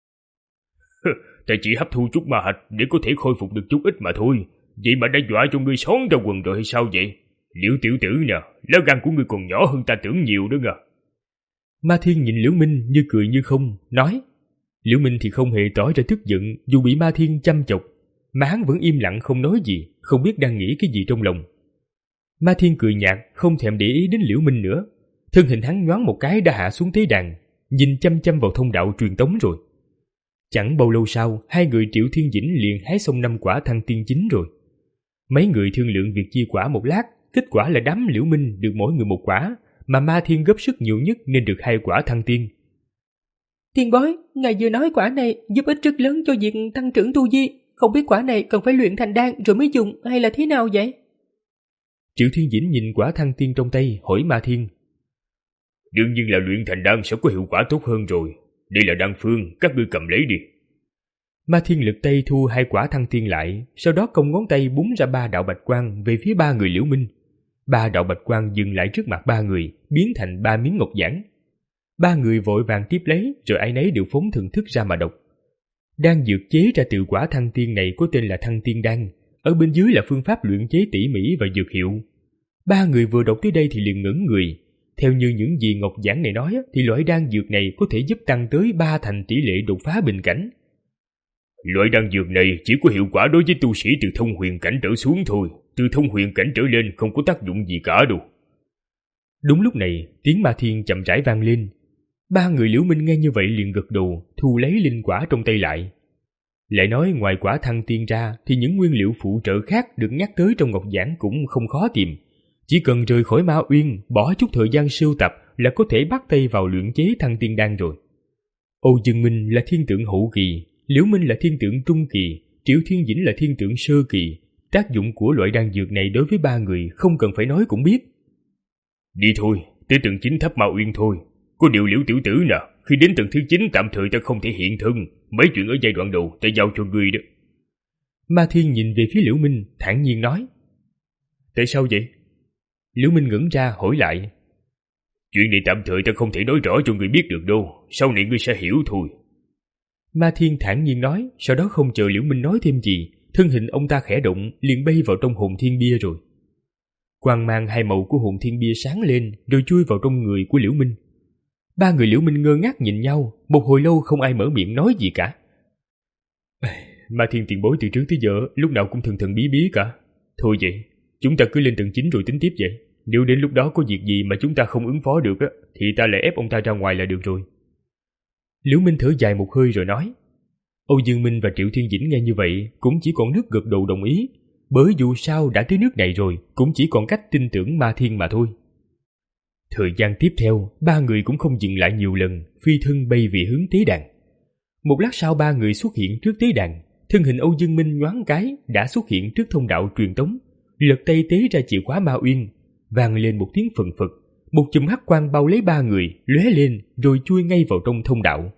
Ta chỉ hấp thu chút ma hạch để có thể khôi phục được chút ít mà thôi, vậy mà đã dọa cho ngươi xón ra quần rồi hay sao vậy? Liễu tiểu tử nè, lá gan của ngươi còn nhỏ hơn ta tưởng nhiều đó ngờ. Ma Thiên nhìn Liễu Minh như cười như không, nói. Liễu Minh thì không hề tỏ ra tức giận, dù bị Ma Thiên chăm chọc, mà hắn vẫn im lặng không nói gì, không biết đang nghĩ cái gì trong lòng. Ma Thiên cười nhạt, không thèm để ý đến Liễu Minh nữa. Thân hình hắn nhoáng một cái đã hạ xuống tế đàn, nhìn chăm chăm vào thông đạo truyền tống rồi. Chẳng bao lâu sau, hai người Triệu Thiên Dĩnh liền hái xong năm quả thăng tiên chính rồi. Mấy người thương lượng việc chia quả một lát, kết quả là đám Liễu Minh được mỗi người một quả, mà Ma Thiên góp sức nhiều nhất nên được hai quả thăng tiên. Tiền bối, ngài vừa nói quả này giúp ích rất lớn cho việc tăng trưởng tu vi, không biết quả này cần phải luyện thành đan rồi mới dùng hay là thế nào vậy? Triệu Thiên Dĩnh nhìn quả thăng tiên trong tay, hỏi Ma Thiên. Đương nhiên là luyện thành đan sẽ có hiệu quả tốt hơn rồi. Đây là đan phương, các ngươi cầm lấy đi. Ma Thiên lực tay thu hai quả thăng tiên lại, sau đó cong ngón tay búng ra ba đạo bạch quang về phía ba người Liễu Minh. Ba đạo bạch quang dừng lại trước mặt ba người, biến thành ba miếng ngọc giản. Ba người vội vàng tiếp lấy, rồi ai nấy đều phóng thần thức ra mà đọc. Đan dược chế ra từ quả thăng tiên này có tên là thăng tiên đan, ở bên dưới là phương pháp luyện chế tỉ mỉ và dược hiệu. Ba người vừa đọc tới đây thì liền ngẩn người. Theo như những gì ngọc giản này nói thì loại đan dược này có thể giúp tăng tới ba thành tỷ lệ đột phá bình cảnh. Loại đan dược này chỉ có hiệu quả đối với tu sĩ từ thông huyền cảnh trở xuống thôi, từ thông huyền cảnh trở lên không có tác dụng gì cả đâu. Đúng lúc này, tiếng Ma Thiên chậm rãi vang lên. Ba người Liễu Minh nghe như vậy liền gật đầu, thu lấy linh quả trong tay lại. Lại nói ngoài quả thăng tiên ra thì những nguyên liệu phụ trợ khác được nhắc tới trong ngọc giản cũng không khó tìm. Chỉ cần rời khỏi Ma Uyên, bỏ chút thời gian sưu tập là có thể bắt tay vào luyện chế thăng tiên đan rồi. Âu Dương Minh là thiên tượng hậu kỳ, Liễu Minh là thiên tượng trung kỳ, Triệu Thiên Dĩnh là thiên tượng sơ kỳ. Tác dụng của loại đan dược này đối với ba người không cần phải nói cũng biết. Đi thôi, tới tầng chín tháp Ma Uyên thôi. Có điều Liễu tiểu tử nè, khi đến tầng thứ chín tạm thời ta không thể hiện thân, mấy chuyện ở giai đoạn đầu ta giao cho ngươi đó. Ma Thiên nhìn về phía Liễu Minh, thản nhiên nói. Tại sao vậy? Liễu Minh ngẩn ra hỏi lại. Chuyện này tạm thời ta không thể nói rõ cho ngươi biết được đâu, sau này ngươi sẽ hiểu thôi. Ma Thiên thản nhiên nói, sau đó không chờ Liễu Minh nói thêm gì, thân hình ông ta khẽ động, liền bay vào trong hồn thiên bia rồi. Quang mang hai màu của hồn thiên bia sáng lên rồi chui vào trong người của Liễu Minh. Ba người Liễu Minh ngơ ngác nhìn nhau, một hồi lâu không ai mở miệng nói gì cả. Ma Thiên tiền bối từ trước tới giờ lúc nào cũng thần thần bí bí cả. Thôi vậy, chúng ta cứ lên tầng chín rồi tính tiếp vậy. Nếu đến lúc đó có việc gì mà chúng ta không ứng phó được á, thì ta lại ép ông ta ra ngoài là được rồi. Liễu Minh thở dài một hơi rồi nói. Âu Dương Minh và Triệu Thiên Dĩnh nghe như vậy cũng chỉ còn nước gật đầu đồng ý, bởi dù sao đã tới nước này rồi, cũng chỉ còn cách tin tưởng Ma Thiên mà thôi. Thời gian tiếp theo, ba người cũng không dừng lại nhiều lần, phi thân bay về hướng tế đàn. Một lát sau ba người xuất hiện trước tế đàn, thân hình Âu Dương Minh nhoáng cái đã xuất hiện trước thông đạo truyền tống, lật tay tế ra chìa khóa Ma Uyên, vang lên một tiếng phần phật, một chùm hắc quang bao lấy ba người, lóe lên rồi chui ngay vào trong thông đạo.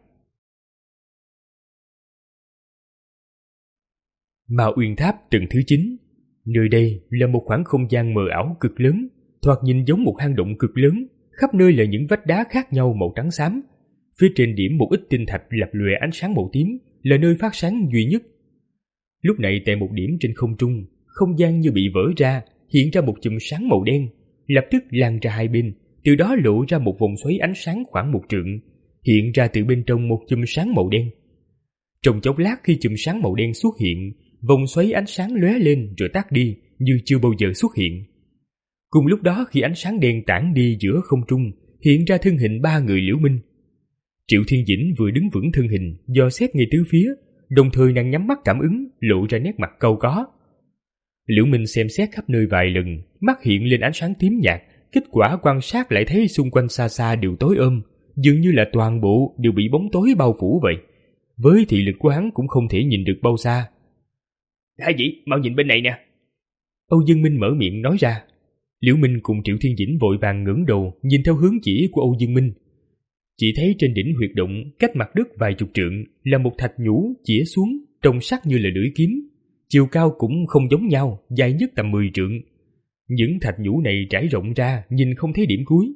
Ma Uyên Tháp tầng thứ chín. Nơi đây là một khoảng không gian mờ ảo cực lớn, thoạt nhìn giống một hang động cực lớn, khắp nơi là những vách đá khác nhau màu trắng xám. Phía trên điểm một ít tinh thạch lập lòe ánh sáng màu tím, là nơi phát sáng duy nhất. Lúc này tại một điểm trên không trung, không gian như bị vỡ ra, hiện ra một chùm sáng màu đen, lập tức lan ra hai bên, từ đó lộ ra một vòng xoáy ánh sáng khoảng một trượng, hiện ra từ bên trong một chùm sáng màu đen. Trong chốc lát khi chùm sáng màu đen xuất hiện, vòng xoáy ánh sáng lóe lên rồi tắt đi như chưa bao giờ xuất hiện. Cùng lúc đó khi ánh sáng đen tản đi giữa không trung, hiện ra thân hình ba người Liễu Minh. Triệu Thiên Dĩnh vừa đứng vững thân hình, dò xét ngay tứ phía, đồng thời nàng nhắm mắt cảm ứng, lộ ra nét mặt cau có. Liễu Minh xem xét khắp nơi vài lần, mắt hiện lên ánh sáng tím nhạt, kết quả quan sát lại thấy xung quanh xa xa đều tối ôm, dường như là toàn bộ đều bị bóng tối bao phủ vậy. Với thị lực của hắn cũng không thể nhìn được bao xa. Hai vị, mau nhìn bên này nè. Âu Dương Minh mở miệng nói ra. Liễu Minh cùng Triệu Thiên Dĩnh vội vàng ngẩng đầu nhìn theo hướng chỉ của Âu Dương Minh. Chỉ thấy trên đỉnh huyệt động cách mặt đất vài chục trượng là một thạch nhũ chĩa xuống, trông sắc như là lưỡi kiếm. Chiều cao cũng không giống nhau, dài nhất tầm mười trượng. Những thạch nhũ này trải rộng ra, nhìn không thấy điểm cuối.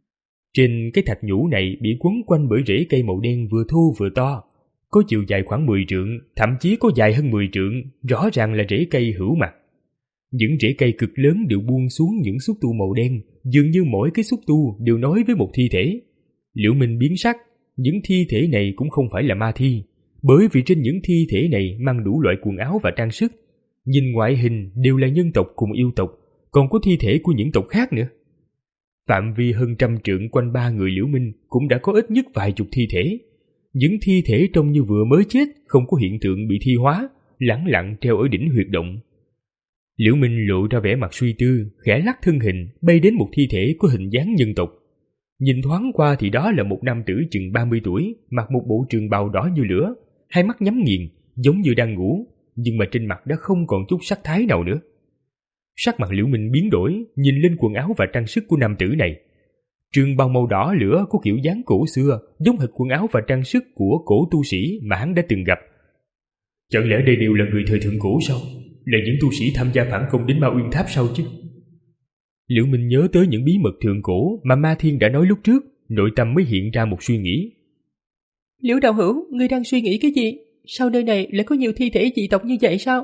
Trên cái thạch nhũ này bị quấn quanh bởi rễ cây màu đen vừa thô vừa to, có chiều dài khoảng mười trượng, thậm chí có dài hơn mười trượng, rõ ràng là rễ cây hữu mặt. Những rễ cây cực lớn đều buông xuống những xúc tu màu đen, dường như mỗi cái xúc tu đều nói với một thi thể. Liễu Minh biến sắc, những thi thể này cũng không phải là ma thi, bởi vì trên những thi thể này mang đủ loại quần áo và trang sức. Nhìn ngoại hình đều là nhân tộc cùng yêu tộc, còn có thi thể của những tộc khác nữa. Phạm vi hơn trăm trượng quanh ba người Liễu Minh cũng đã có ít nhất vài chục thi thể. Những thi thể trông như vừa mới chết, không có hiện tượng bị thi hóa, lẳng lặng treo ở đỉnh huyệt động. Liễu Minh lộ ra vẻ mặt suy tư, khẽ lắc thân hình, bay đến một thi thể có hình dáng nhân tộc. Nhìn thoáng qua thì đó là một nam tử chừng ba mươi tuổi, mặc một bộ trường bào đỏ như lửa, hai mắt nhắm nghiền, giống như đang ngủ, nhưng mà trên mặt đã không còn chút sắc thái nào nữa. Sắc mặt Liễu Minh biến đổi, nhìn lên quần áo và trang sức của nam tử này. Trường bào màu đỏ lửa có kiểu dáng cổ xưa, giống hệt quần áo và trang sức của cổ tu sĩ mà hắn đã từng gặp. Chẳng lẽ đây đều là người thời thượng cổ sao? Là những tu sĩ tham gia phản công đến Ma Uyên Tháp sao chứ? Liễu Minh nhớ tới những bí mật thượng cổ mà Ma Thiên đã nói lúc trước, nội tâm mới hiện ra một suy nghĩ. Liễu đạo hữu, ngươi đang suy nghĩ cái gì? Sao nơi này lại có nhiều thi thể dị tộc như vậy sao?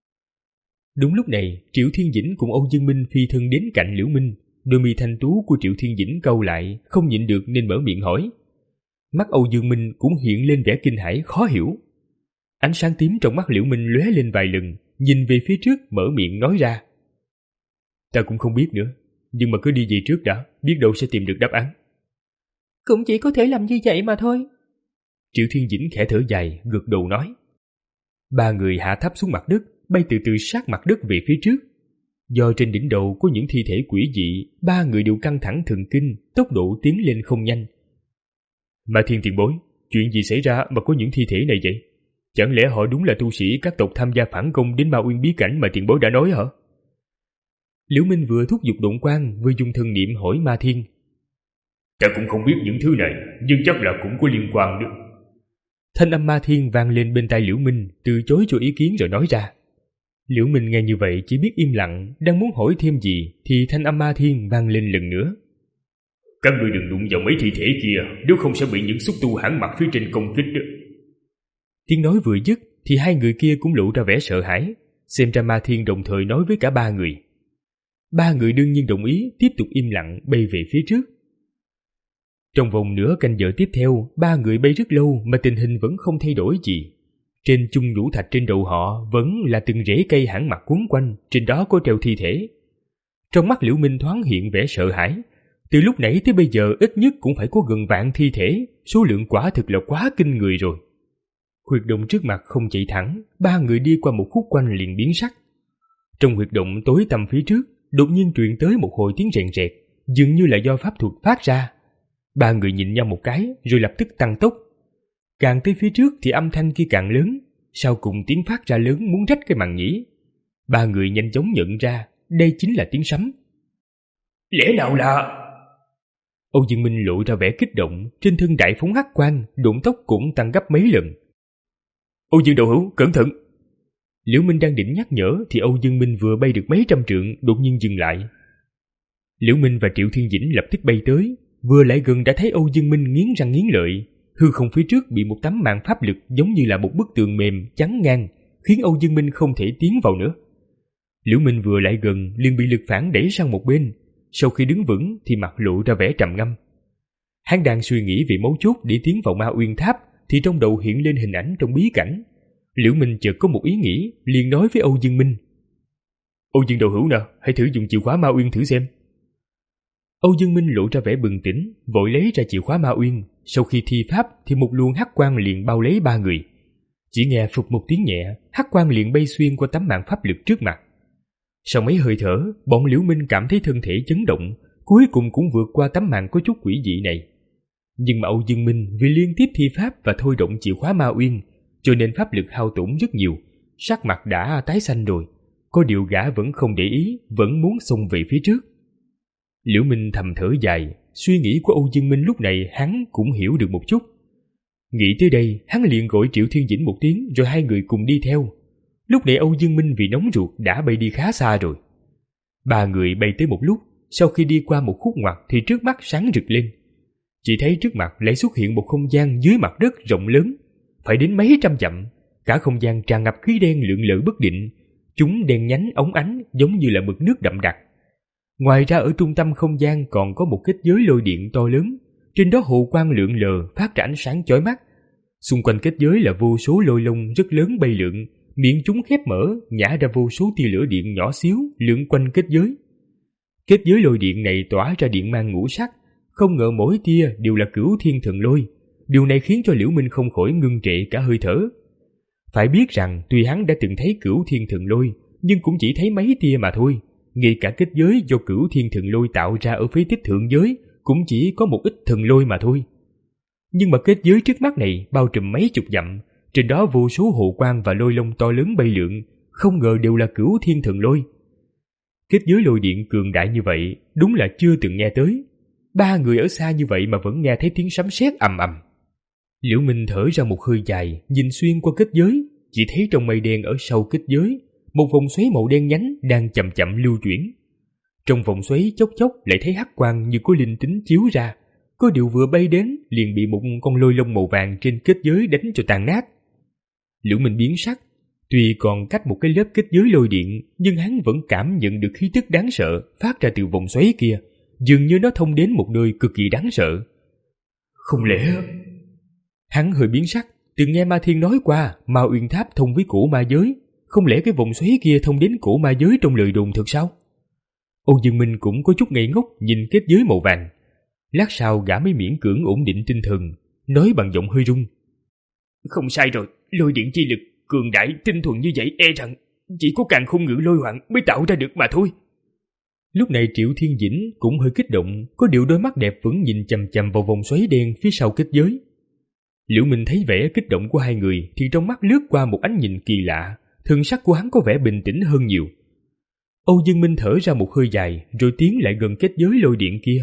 Đúng lúc này, Triệu Thiên Dĩnh cùng Âu Dương Minh phi thân đến cạnh Liễu Minh. Đôi mi thanh tú của Triệu Thiên Dĩnh cau lại, không nhịn được nên mở miệng hỏi. Mắt Âu Dương Minh cũng hiện lên vẻ kinh hãi khó hiểu. Ánh sáng tím trong mắt Liễu Minh lóe lên vài lần, nhìn về phía trước mở miệng nói ra. Ta cũng không biết nữa, nhưng mà cứ đi về trước đã, biết đâu sẽ tìm được đáp án. Cũng chỉ có thể làm như vậy mà thôi. Triệu Thiên Dĩnh khẽ thở dài, gật đầu nói. Ba người hạ thấp xuống mặt đất, bay từ từ sát mặt đất về phía trước. Do trên đỉnh đầu có những thi thể quỷ dị, ba người đều căng thẳng thần kinh, tốc độ tiến lên không nhanh. Ma Thiên tiền bối, chuyện gì xảy ra mà có những thi thể này vậy? Chẳng lẽ họ đúng là tu sĩ các tộc tham gia phản công đến Ma Uyên bí cảnh mà tiền bối đã nói hả? Liễu Minh vừa thúc giục động quan, vừa dùng thần niệm hỏi Ma Thiên. Ta cũng không biết những thứ này, nhưng chắc là cũng có liên quan được. Thanh âm Ma Thiên vang lên bên tai Liễu Minh, từ chối cho ý kiến rồi nói ra. Liễu Minh nghe như vậy chỉ biết im lặng, đang muốn hỏi thêm gì thì thanh âm Ma Thiên vang lên lần nữa. Các ngươi đừng đụng vào mấy thi thể kia, nếu không sẽ bị những xúc tu hãn mặt phía trên công kích đó. Tiếng nói vừa dứt thì hai người kia cũng lộ ra vẻ sợ hãi, xem ra Ma Thiên đồng thời nói với cả ba người. Ba người đương nhiên đồng ý, tiếp tục im lặng bay về phía trước. Trong vòng nửa canh giờ tiếp theo, ba người bay rất lâu mà tình hình vẫn không thay đổi gì. Trên chung nhũ thạch trên đầu họ vẫn là từng rễ cây hãng mặt quấn quanh, trên đó có treo thi thể. Trong mắt Liễu Minh thoáng hiện vẻ sợ hãi. Từ lúc nãy tới bây giờ ít nhất cũng phải có gần vạn thi thể, số lượng quả thực là quá kinh người rồi. Huyệt động trước mặt không chạy thẳng, ba người đi qua một khúc quanh liền biến sắc. Trong huyệt động tối tăm phía trước, đột nhiên truyền tới một hồi tiếng rèn rẹt, dường như là do pháp thuật phát ra. Ba người nhìn nhau một cái rồi lập tức tăng tốc. Càng tới phía trước thì âm thanh kia càng lớn, sau cùng tiếng phát ra lớn muốn rách cái màng nhĩ. Ba người nhanh chóng nhận ra đây chính là tiếng sấm. Lẽ nào là... Âu Dương Minh lộ ra vẻ kích động, trên thân đại phóng hắc quang, độn tốc cũng tăng gấp mấy lần. Âu Dương đạo hữu, cẩn thận! Liễu Minh đang định nhắc nhở thì Âu Dương Minh vừa bay được mấy trăm trượng đột nhiên dừng lại. Liễu Minh và Triệu Thiên Dĩnh lập tức bay tới, vừa lại gần đã thấy Âu Dương Minh nghiến răng nghiến lợi, hư không phía trước bị một tấm màn pháp lực giống như là một bức tường mềm chắn ngang, khiến Âu Dương Minh không thể tiến vào nữa. Liễu Minh vừa lại gần liền bị lực phản đẩy sang một bên, sau khi đứng vững thì mặt lộ ra vẻ trầm ngâm. Hắn đang suy nghĩ về mấu chốt để tiến vào Ma Uyên Tháp thì trong đầu hiện lên hình ảnh trong bí cảnh. Liễu Minh chợt có một ý nghĩ, liền nói với Âu Dương Minh: Âu Dương đạo hữu nào, hãy thử dùng chìa khóa Ma Uyên thử xem. Âu Dương Minh lộ ra vẻ bừng tỉnh, vội lấy ra chìa khóa Ma Uyên. Sau khi thi pháp thì một luồng hắc quang liền bao lấy ba người. Chỉ nghe phụt một tiếng nhẹ, hắc quang liền bay xuyên qua tấm màn pháp lực trước mặt. Sau mấy hơi thở, bọn Liễu Minh cảm thấy thân thể chấn động, cuối cùng cũng vượt qua tấm màn có chút quỷ dị này. Nhưng mà Âu Dương Minh vì liên tiếp thi pháp và thôi động chìa khóa Ma Uyên, cho nên pháp lực hao tổn rất nhiều, sắc mặt đã tái xanh rồi. Có điều gã vẫn không để ý, vẫn muốn xông về phía trước. Liễu Minh thầm thở dài, suy nghĩ của Âu Dương Minh lúc này hắn cũng hiểu được một chút. Nghĩ tới đây, hắn liền gọi Triệu Thiên Dĩnh một tiếng rồi hai người cùng đi theo. Lúc này Âu Dương Minh vì nóng ruột đã bay đi khá xa rồi. Ba người bay tới một lúc, sau khi đi qua một khúc ngoặt thì trước mắt sáng rực lên. Chỉ thấy trước mặt lại xuất hiện một không gian dưới mặt đất rộng lớn, phải đến mấy trăm dặm, cả không gian tràn ngập khí đen lượn lờ bất định, chúng đen nhánh óng ánh giống như là mực nước đậm đặc. Ngoài ra ở trung tâm không gian còn có một kết giới lôi điện to lớn, trên đó hồ quang lượn lờ phát ra ánh sáng chói mắt. Xung quanh kết giới là vô số lôi long rất lớn bay lượn, miệng chúng khép mở, nhả ra vô số tia lửa điện nhỏ xíu lượn quanh kết giới. Kết giới lôi điện này tỏa ra điện mang ngũ sắc, không ngờ mỗi tia đều là cửu thiên thần lôi. Điều này khiến cho Liễu Minh không khỏi ngưng trệ cả hơi thở. Phải biết rằng tuy hắn đã từng thấy cửu thiên thần lôi, nhưng cũng chỉ thấy mấy tia mà thôi. Ngay cả kết giới do cửu thiên thần lôi tạo ra ở phía tích thượng giới cũng chỉ có một ít thần lôi mà thôi. Nhưng mà kết giới trước mắt này bao trùm mấy chục dặm, trên đó vô số hồ quang và lôi long to lớn bay lượn, không ngờ đều là cửu thiên thần lôi. Kết giới lôi điện cường đại như vậy đúng là chưa từng nghe tới. Ba người ở xa như vậy mà vẫn nghe thấy tiếng sấm sét ầm ầm. Liễu Minh thở ra một hơi dài, nhìn xuyên qua kết giới, chỉ thấy trong mây đen ở sau kết giới, một vòng xoáy màu đen nhánh đang chậm chậm lưu chuyển. Trong vòng xoáy chốc chốc lại thấy hắc quang như có linh tính chiếu ra, có điều vừa bay đến liền bị một con lôi long màu vàng trên kết giới đánh cho tàn nát. Liễu Minh biến sắc, tuy còn cách một cái lớp kết giới lôi điện, nhưng hắn vẫn cảm nhận được khí tức đáng sợ phát ra từ vòng xoáy kia, dường như nó thông đến một nơi cực kỳ đáng sợ. Không lẽ... Hắn hơi biến sắc, từng nghe Ma Thiên nói qua Ma Uyên Tháp thông với cổ ma giới, không lẽ cái vòng xoáy kia thông đến cổ ma giới trong lời đồn thật sao? Âu Dương Minh cũng có chút ngây ngốc nhìn kết giới màu vàng. Lát sau gã mới miễn cưỡng ổn định tinh thần, nói bằng giọng hơi run: Không sai rồi, lôi điện chi lực cường đại tinh thuần như vậy e rằng chỉ có càng không ngự lôi hoàng mới tạo ra được mà thôi. Lúc này Triệu Thiên Dĩnh cũng hơi kích động, có điều đôi mắt đẹp vẫn nhìn chằm chằm vào vòng xoáy đen phía sau kết giới. Liễu Minh thấy vẻ kích động của hai người thì trong mắt lướt qua một ánh nhìn kỳ lạ, thần sắc của hắn có vẻ bình tĩnh hơn nhiều. Âu Dương Minh thở ra một hơi dài rồi tiến lại gần kết giới lôi điện kia.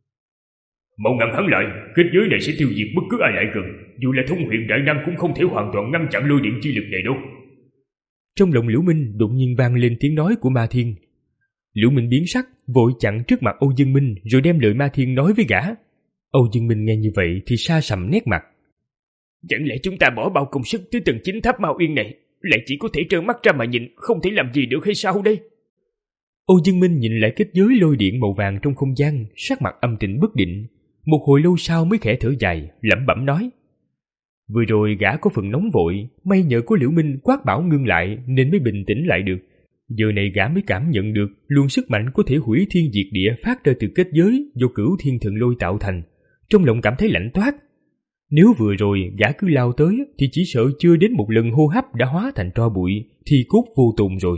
Mau ngăn hắn lại, kết giới này sẽ tiêu diệt bất cứ ai lại gần, dù là thông huyền đại năng cũng không thể hoàn toàn ngăn chặn lôi điện chi lực này đâu. Trong lòng Liễu Minh đột nhiên vang lên tiếng nói của Ma Thiên. Liễu Minh biến sắc, vội chặn trước mặt Âu Dương Minh rồi đem lời Ma Thiên nói với gã. Âu Dương Minh nghe như vậy thì sa sầm nét mặt. Chẳng lẽ chúng ta bỏ bao công sức tới tầng chín tháp Ma Uyên này, lại chỉ có thể trơ mắt ra mà nhìn, không thể làm gì được hay sao đây? Âu Dương Minh nhìn lại kết giới lôi điện màu vàng trong không gian, sắc mặt âm tĩnh bất định. Một hồi lâu sau mới khẽ thở dài, lẩm bẩm nói: vừa rồi gã có phần nóng vội, may nhờ có Liễu Minh quát bảo ngưng lại nên mới bình tĩnh lại được. Giờ này gã mới cảm nhận được luồng sức mạnh có thể hủy thiên diệt địa phát ra từ kết giới do Cửu Thiên Thần Lôi tạo thành, trong lòng cảm thấy lạnh toát. Nếu vừa rồi gã cứ lao tới thì chỉ sợ chưa đến một lần hô hấp đã hóa thành tro bụi, thì cốt vô tồn rồi.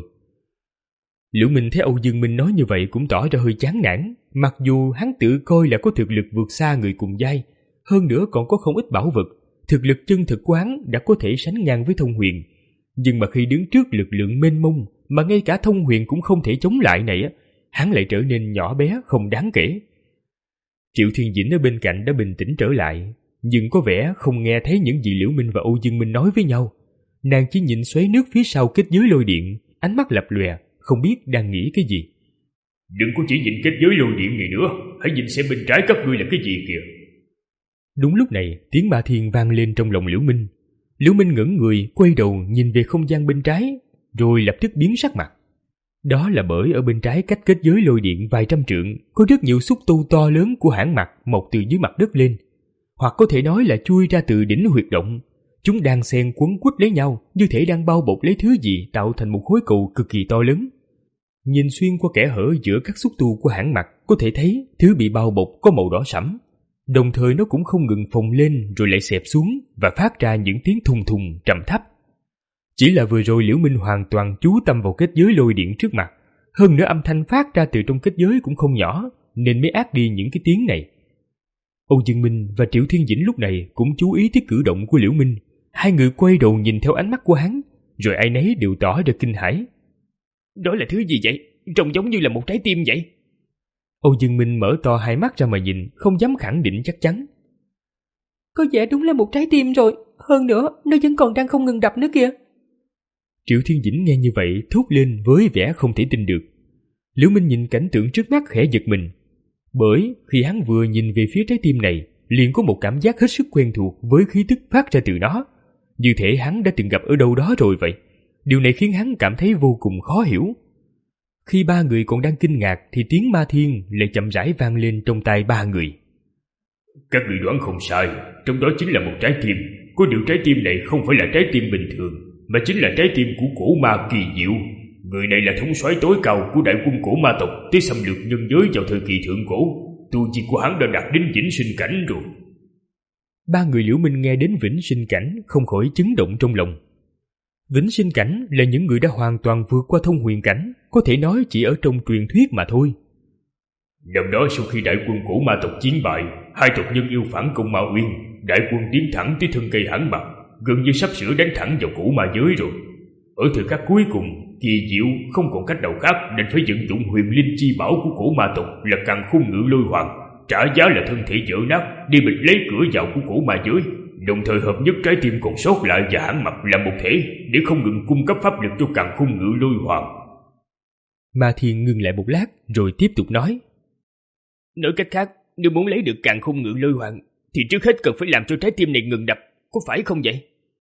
Liễu Minh thấy Âu Dương Minh nói như vậy cũng tỏ ra hơi chán nản, mặc dù hắn tự coi là có thực lực vượt xa người cùng giai, hơn nữa còn có không ít bảo vật, thực lực chân thực của hắn đã có thể sánh ngang với Thông Huyền. Nhưng mà khi đứng trước lực lượng mênh mông mà ngay cả Thông Huyền cũng không thể chống lại này, hắn lại trở nên nhỏ bé không đáng kể. Triệu Thiên Dĩnh ở bên cạnh đã bình tĩnh trở lại, nhưng có vẻ không nghe thấy những gì Liễu Minh và Âu Dương Minh nói với nhau. Nàng chỉ nhìn xoáy nước phía sau kết giới lôi điện, ánh mắt lập lòe, không biết đang nghĩ cái gì. Đừng có chỉ nhìn kết giới lôi điện này nữa, hãy nhìn xem bên trái các ngươi là cái gì kìa. Đúng lúc này, tiếng Ma Thiên vang lên trong lòng Liễu Minh. Liễu Minh ngẩng người, quay đầu nhìn về không gian bên trái, rồi lập tức biến sắc mặt. Đó là bởi ở bên trái cách kết giới lôi điện vài trăm trượng, có rất nhiều xúc tu to lớn của hãng mạc mọc từ dưới mặt đất lên, hoặc có thể nói là chui ra từ đỉnh huyệt động. Chúng đang xen quấn quýt lấy nhau, như thể đang bao bọc lấy thứ gì tạo thành một khối cầu cực kỳ to lớn. Nhìn xuyên qua kẽ hở giữa các xúc tu của hãng mạc, có thể thấy thứ bị bao bọc có màu đỏ sẫm. Đồng thời nó cũng không ngừng phồng lên rồi lại xẹp xuống và phát ra những tiếng thùng thùng trầm thấp. Chỉ là vừa rồi Liễu Minh hoàn toàn chú tâm vào kết giới lôi điện trước mặt, hơn nữa âm thanh phát ra từ trong kết giới cũng không nhỏ, nên mới át đi những cái tiếng này. Âu Dương Minh và Triệu Thiên Dĩnh lúc này cũng chú ý tới cử động của Liễu Minh. Hai người quay đầu nhìn theo ánh mắt của hắn, rồi ai nấy đều tỏ ra kinh hãi. Đó là thứ gì vậy? Trông giống như là một trái tim vậy. Âu Dương Minh mở to hai mắt ra mà nhìn, không dám khẳng định chắc chắn. Có vẻ đúng là một trái tim rồi, hơn nữa nó vẫn còn đang không ngừng đập nữa kìa. Triệu Thiên Dĩnh nghe như vậy thốt lên với vẻ không thể tin được. Liễu Minh nhìn cảnh tượng trước mắt khẽ giật mình, bởi khi hắn vừa nhìn về phía trái tim này, liền có một cảm giác hết sức quen thuộc với khí tức phát ra từ nó, như thể hắn đã từng gặp ở đâu đó rồi vậy. Điều này khiến hắn cảm thấy vô cùng khó hiểu. Khi ba người còn đang kinh ngạc thì tiếng Ma Thiên lại chậm rãi vang lên trong tai ba người. Các người đoán không sai, trong đó chính là một trái tim. Có điều trái tim này không phải là trái tim bình thường, mà chính là trái tim của cổ ma kỳ diệu. Người này là thống soái tối cao của đại quân cổ ma tộc tới xâm lược nhân giới vào thời kỳ thượng cổ. Tu vi của hắn đã đạt đến vĩnh sinh cảnh rồi. Ba người Liễu Minh nghe đến vĩnh sinh cảnh không khỏi chấn động trong lòng. Vĩnh sinh cảnh là những người đã hoàn toàn vượt qua thông huyền cảnh, có thể nói chỉ ở trong truyền thuyết mà thôi. Năm đó sau khi đại quân cổ ma tộc chiến bại, hai tộc nhân yêu phản công Ma Uyên, đại quân tiến thẳng tới thân cây hãng mặt, gần như sắp sửa đánh thẳng vào cổ ma giới rồi. Ở thời khắc cuối cùng, kỳ diệu không còn cách nào khác nên phải vận dụng huyền linh chi bảo của cổ ma tộc là Càn Khôn Ngự Lôi Hoàng, trả giá là thân thể vỡ nát đi bịch lấy cửa vào của cổ ma giới, đồng thời hợp nhất trái tim còn sót lại và hãng mặt làm một thể để không ngừng cung cấp pháp lực cho Càn Khôn Ngự Lôi Hoàng. Ma Thiên ngừng lại một lát rồi tiếp tục nói. Nói cách khác, nếu muốn lấy được Càn Khôn Ngự Lôi Hoàng thì trước hết cần phải làm cho trái tim này ngừng đập, có phải không vậy?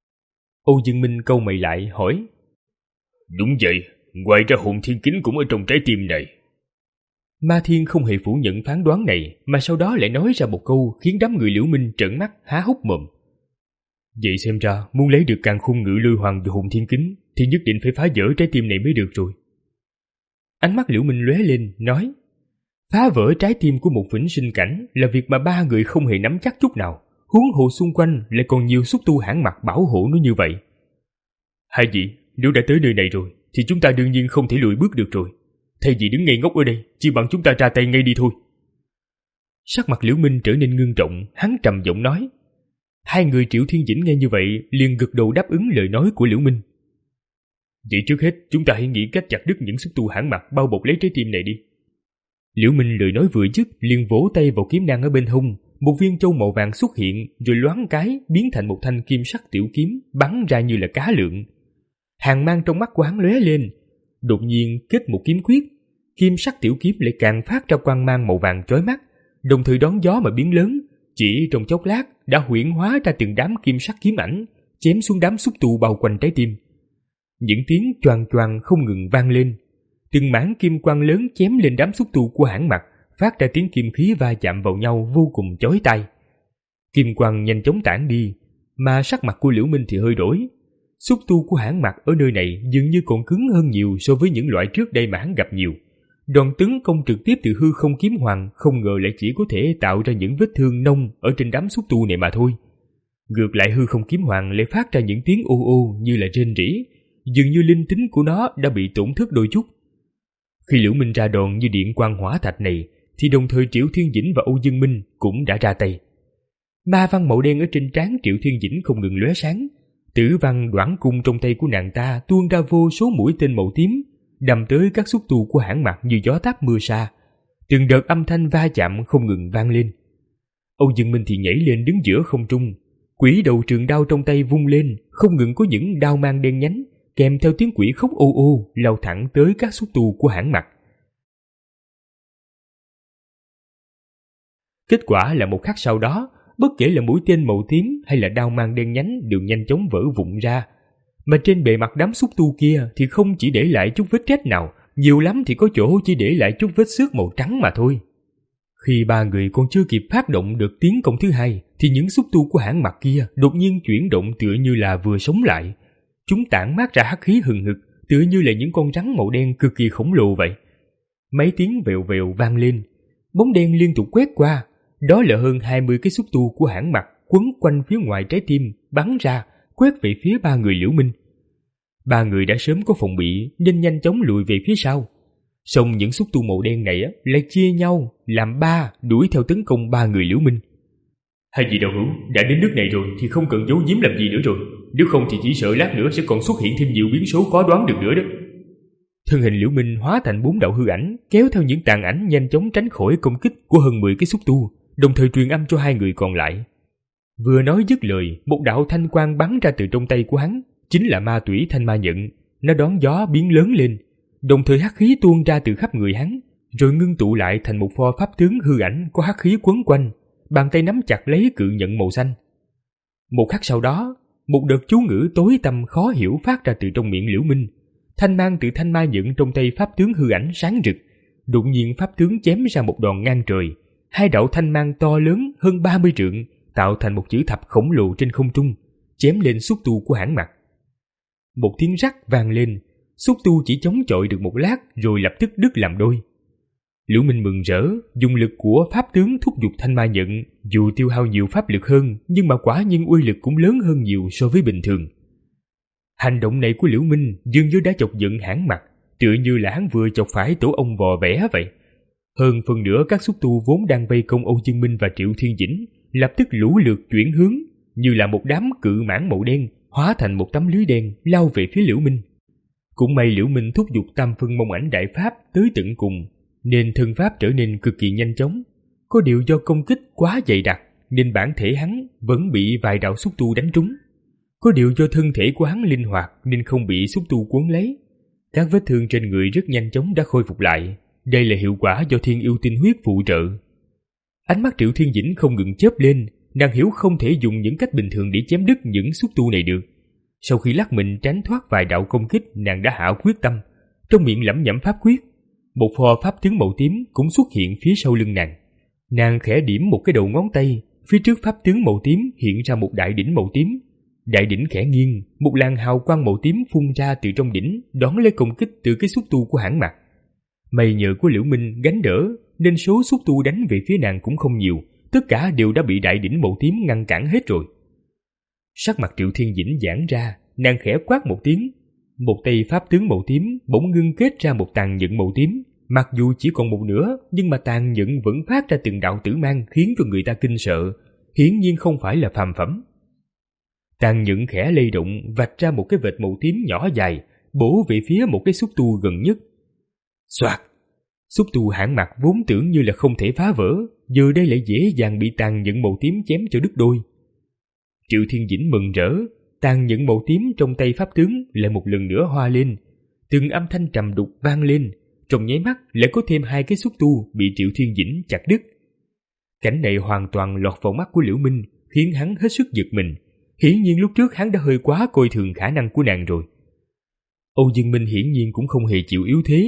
Âu Dương Minh cau mày lại hỏi. Đúng vậy, ngoài ra hồn thiên kính cũng ở trong trái tim này. Ma Thiên không hề phủ nhận phán đoán này, mà sau đó lại nói ra một câu khiến đám người Liễu Minh trợn mắt há hốc mồm. Vậy xem ra muốn lấy được Càn Khôn Ngự Lôi Hoàng và hồn thiên kính thì nhất định phải phá vỡ trái tim này mới được rồi. Ánh mắt Liễu Minh lóe lên nói, phá vỡ trái tim của một vĩnh sinh cảnh là việc mà ba người không hề nắm chắc chút nào, huống hồ xung quanh lại còn nhiều xúc tu hãng mặt bảo hộ nó như vậy. Hai vị, nếu đã tới nơi này rồi thì chúng ta đương nhiên không thể lùi bước được rồi. Thay vì đứng ngây ngốc ở đây, chỉ bằng chúng ta ra tay ngay đi thôi. Sắc mặt Liễu Minh trở nên ngưng trọng, hắn trầm giọng nói. Hai người Triệu Thiên Dĩnh nghe như vậy liền gật đầu đáp ứng lời nói của Liễu Minh. Vậy trước hết chúng ta hãy nghĩ cách chặt đứt những xúc tu hãng mặt bao bọc lấy trái tim này đi. Liễu Minh lời nói vừa dứt liền vỗ tay vào kiếm nang ở bên hông, một viên châu màu vàng xuất hiện rồi loáng cái biến thành một thanh kim sắc tiểu kiếm bắn ra như là cá lượn. Hàn mang trong mắt của hắn lóe lên, đột nhiên kết một kiếm quyết, kim sắc tiểu kiếm lại càng phát ra quang mang màu vàng chói mắt, đồng thời đón gió mà biến lớn, chỉ trong chốc lát đã huyễn hóa ra từng đám kim sắc kiếm ảnh, chém xuống đám xúc tu bao quanh trái tim. Những tiếng choàng choàng không ngừng vang lên. Từng mảng kim quang lớn chém lên đám xúc tu của Hãn Mặc, phát ra tiếng kim khí va chạm vào nhau vô cùng chói tai. Kim quang nhanh chóng tản đi, mà sắc mặt của Liễu Minh thì hơi đổi. Xúc tu của Hãn Mặc ở nơi này dường như còn cứng hơn nhiều so với những loại trước đây mà hắn gặp nhiều. Đòn tấn công trực tiếp từ hư không kiếm hoàng không ngờ lại chỉ có thể tạo ra những vết thương nông ở trên đám xúc tu này mà thôi. Ngược lại hư không kiếm hoàng lại phát ra những tiếng ô ô như là rên rỉ, dường như linh tính của nó đã bị tổn thất đôi chút. Khi Liễu Minh ra đòn như điện quang hỏa thạch này, thì đồng thời Triệu Thiên Dĩnh và Âu Dương Minh cũng đã ra tay. Ma văn màu đen ở trên trán Triệu Thiên Dĩnh không ngừng lóe sáng, tử văn đoản cung trong tay của nàng ta tuôn ra vô số mũi tên màu tím, đâm tới các xúc tu của Hãn Mặc như gió táp mưa sa. Từng đợt âm thanh va chạm không ngừng vang lên. Âu Dương Minh thì nhảy lên đứng giữa không trung, quỷ đầu trường đao trong tay vung lên, không ngừng có những đao mang đen nhánh kèm theo tiếng quỷ khóc ô ô lao thẳng tới các xúc tu của Hãn Mặc. Kết quả là một khắc sau đó, bất kể là mũi tên màu tím hay là đao mang đen nhánh đều nhanh chóng vỡ vụn ra, mà trên bề mặt đám xúc tu kia thì không chỉ để lại chút vết rách nào, nhiều lắm thì có chỗ chỉ để lại chút vết xước màu trắng mà thôi. Khi ba người còn chưa kịp phát động được tiến công thứ hai, thì những xúc tu của Hãn Mặc kia đột nhiên chuyển động tựa như là vừa sống lại. Chúng tản mát ra hắc khí hừng hực, tựa như là những con rắn màu đen cực kỳ khổng lồ vậy. Mấy tiếng vèo vèo vang lên, bóng đen liên tục quét qua. Đó là hơn hai mươi cái xúc tu của Hãn Mặc quấn quanh phía ngoài trái tim, bắn ra, quét về phía ba người Liễu Minh. Ba người đã sớm có phòng bị nên nhanh chóng lùi về phía sau. Xong những xúc tu màu đen này á, lại chia nhau làm ba đuổi theo tấn công ba người Liễu Minh. Hai vị đạo hữu đã đến nước này rồi thì không cần giấu giếm làm gì nữa rồi, nếu không thì chỉ sợ lát nữa sẽ còn xuất hiện thêm nhiều biến số khó đoán được nữa đó. Thân hình Liễu Minh hóa thành bốn đạo hư ảnh, kéo theo những tàn ảnh nhanh chóng tránh khỏi công kích của hơn mười cái xúc tu, đồng thời truyền âm cho hai người còn lại. Vừa nói dứt lời, một đạo thanh quang bắn ra từ trong tay của hắn, chính là ma tủy thanh ma nhận. Nó đón gió biến lớn lên, đồng thời hắc khí tuôn ra từ khắp người hắn, rồi ngưng tụ lại thành một pho pháp tướng hư ảnh có hắc khí quấn quanh, bàn tay nắm chặt lấy cự nhận màu xanh. Một khắc sau đó, một đợt chú ngữ tối tăm khó hiểu phát ra từ trong miệng Liễu Minh. Thanh mang từ thanh ma nhận trong tay pháp tướng hư ảnh sáng rực, đột nhiên pháp tướng chém ra một đòn ngang trời. Hai đạo thanh mang to lớn hơn ba mươi trượng tạo thành một chữ thập khổng lồ trên không trung, chém lên xúc tu của Hãn Mặc. Một tiếng rắc vang lên, xúc tu chỉ chống chọi được một lát rồi lập tức đứt làm đôi. Liễu Minh mừng rỡ, dùng lực của pháp tướng thúc giục thanh ma nhận, dù tiêu hao nhiều pháp lực hơn nhưng mà quả nhiên uy lực cũng lớn hơn nhiều so với bình thường. Hành động này của Liễu Minh dường như đã chọc giận Hãn Mặc, tựa như là hắn vừa chọc phải tổ ong vò vẽ vậy. Hơn phần nữa các xúc tu vốn đang vây công Âu Dương Minh và Triệu Thiên Dĩnh lập tức lũ lượt chuyển hướng, như là một đám cự mãng màu đen hóa thành một tấm lưới đen lao về phía Liễu Minh. Cũng may Liễu Minh thúc giục tam phân mông ảnh đại pháp tới tận cùng, nên thân pháp trở nên cực kỳ nhanh chóng. Có điều do công kích quá dày đặc nên bản thể hắn vẫn bị vài đạo xúc tu đánh trúng. Có điều do thân thể của hắn linh hoạt nên không bị xúc tu cuốn lấy. Các vết thương trên người rất nhanh chóng đã khôi phục lại. Đây là hiệu quả do thiên yêu tinh huyết phụ trợ. Ánh mắt Triệu Thiên Dĩnh không ngừng chớp lên, nàng hiểu không thể dùng những cách bình thường để chém đứt những xúc tu này được. Sau khi lắc mình tránh thoát vài đạo công kích, nàng đã hạ quyết tâm, trong miệng lẩm nhẩm pháp quyết. Một pho pháp tướng màu tím cũng xuất hiện phía sau lưng nàng. Nàng khẽ điểm một cái đầu ngón tay, phía trước pháp tướng màu tím hiện ra một đại đỉnh màu tím. Đại đỉnh khẽ nghiêng, một làn hào quang màu tím phun ra từ trong đỉnh, đón lấy công kích từ cái xúc tu của Hãn Mặc. May nhờ của Liễu Minh gánh đỡ nên số xúc tu đánh về phía nàng cũng không nhiều, tất cả đều đã bị đại đỉnh màu tím ngăn cản hết rồi. Sắc mặt Triệu Thiên Dĩnh giãn ra, nàng khẽ quát một tiếng, một tay pháp tướng màu tím bỗng ngưng kết ra một tàn nhẫn màu tím, mặc dù chỉ còn một nửa nhưng mà tàn nhẫn vẫn phát ra từng đạo tử mang khiến cho người ta kinh sợ, hiển nhiên không phải là phàm phẩm. Tàn nhẫn khẽ lay động vạch ra một cái vệt màu tím nhỏ dài, bổ về phía một cái xúc tu gần nhất. Xoạt! Xúc tu Hãn Mặc vốn tưởng như là không thể phá vỡ, giờ đây lại dễ dàng bị tàn nhẫn màu tím chém cho đứt đôi. Triệu Thiên Dĩnh mừng rỡ, tàn nhẫn màu tím trong tay pháp tướng lại một lần nữa hoa lên, từng âm thanh trầm đục vang lên, trong nháy mắt lại có thêm hai cái xúc tu bị Triệu Thiên Dĩnh chặt đứt. Cảnh này hoàn toàn lọt vào mắt của Liễu Minh, khiến hắn hết sức giật mình. Hiển nhiên lúc trước hắn đã hơi quá coi thường khả năng của nàng rồi. Âu Dương Minh hiển nhiên cũng không hề chịu yếu thế,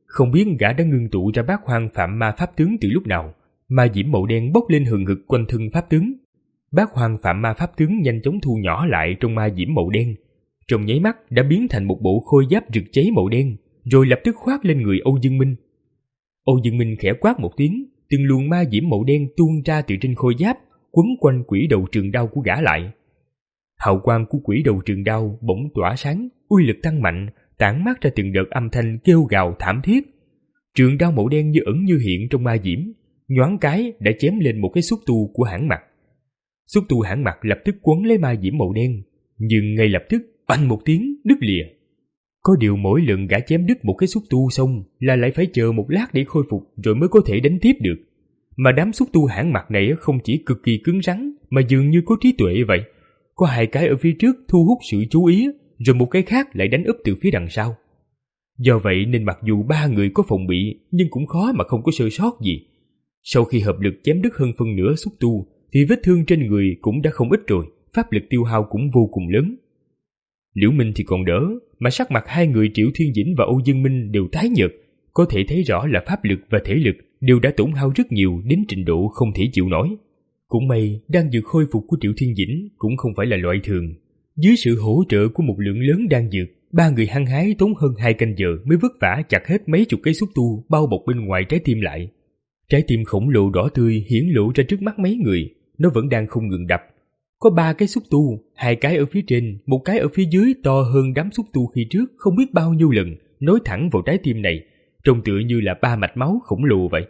Không biết gã đã ngưng tụ ra bát hoang phạm ma pháp tướng từ lúc nào, ma diễm màu đen bốc lên hừng hực quanh thân pháp tướng. Bát hoang phạm ma pháp tướng nhanh chóng thu nhỏ lại trong ma diễm màu đen, trong nháy mắt đã biến thành một bộ khôi giáp rực cháy màu đen, rồi lập tức khoác lên người Âu Dương Minh. Âu Dương Minh khẽ quát một tiếng, từng luồng ma diễm màu đen tuôn ra từ trên khôi giáp, quấn quanh quỷ đầu trường đao của gã lại. Hào quang của quỷ đầu trường đao bỗng tỏa sáng, uy lực tăng mạnh, tản mát ra từng đợt âm thanh kêu gào thảm thiết. Trường đao màu đen như ẩn như hiện trong ma diễm, nhoáng cái đã chém lên một cái xúc tu của Hãn Mặc. Xúc tu Hãn Mặc lập tức quấn lấy ma diễm màu đen, nhưng ngay lập tức oanh một tiếng đứt lìa. Có điều mỗi lần gã chém đứt một cái xúc tu xong là lại phải chờ một lát để khôi phục rồi mới có thể đánh tiếp được. Mà đám xúc tu Hãn Mặc này không chỉ cực kỳ cứng rắn mà dường như có trí tuệ vậy. Có hai cái ở phía trước thu hút sự chú ý, rồi một cái khác lại đánh úp từ phía đằng sau. Do vậy nên mặc dù ba người có phòng bị nhưng cũng khó mà không có sơ sót gì. Sau khi hợp lực chém đứt hơn phân nửa xúc tu thì vết thương trên người cũng đã không ít rồi, pháp lực tiêu hao cũng vô cùng lớn. Liễu Minh thì còn đỡ, mà sắc mặt hai người Triệu Thiên Dĩnh và Âu Dương Minh đều tái nhợt, có thể thấy rõ là pháp lực và thể lực đều đã tổn hao rất nhiều đến trình độ không thể chịu nổi. Cũng may đan dược khôi phục của Triệu Thiên Dĩnh cũng không phải là loại thường. Dưới sự hỗ trợ của một lượng lớn đan dược, ba người hăng hái tốn hơn hai canh giờ mới vất vả chặt hết mấy chục cây xúc tu bao bọc bên ngoài trái tim lại. Trái tim khổng lồ đỏ tươi hiển lộ ra trước mắt mấy người, nó vẫn đang không ngừng đập. Có ba cái xúc tu, hai cái ở phía trên, một cái ở phía dưới to hơn đám xúc tu khi trước không biết bao nhiêu lần, nối thẳng vào trái tim này, trông tựa như là ba mạch máu khổng lồ vậy.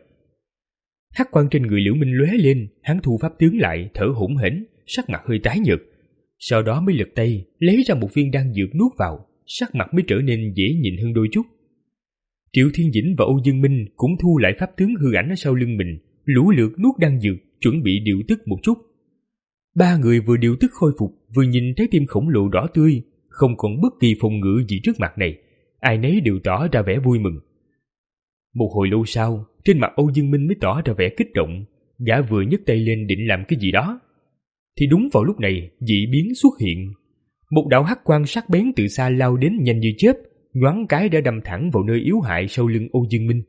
Hắc quang trên người Liễu Minh lóe lên, hắn thu pháp tướng lại, thở hổn hển, sắc mặt hơi tái nhợt. Sau đó mới lật tay, lấy ra một viên đan dược nuốt vào, sắc mặt mới trở nên dễ nhìn hơn đôi chút. Triệu Thiên Dĩnh và Âu Dương Minh cũng thu lại pháp tướng hư ảnh ở sau lưng mình, lũ lượt nuốt đan dược, chuẩn bị điều tức một chút. Ba người vừa điều tức khôi phục, vừa nhìn trái tim khổng lồ đỏ tươi, không còn bất kỳ phòng ngự gì trước mặt này, ai nấy đều tỏ ra vẻ vui mừng. Một hồi lâu sau, trên mặt Âu Dương Minh mới tỏ ra vẻ kích động, gã vừa nhấc tay lên định làm cái gì đó. Thì đúng vào lúc này, dị biến xuất hiện. Một đạo hắc quang sắc bén từ xa lao đến nhanh như chớp, nhoáng cái đã đâm thẳng vào nơi yếu hại sau lưng Âu Dương Minh.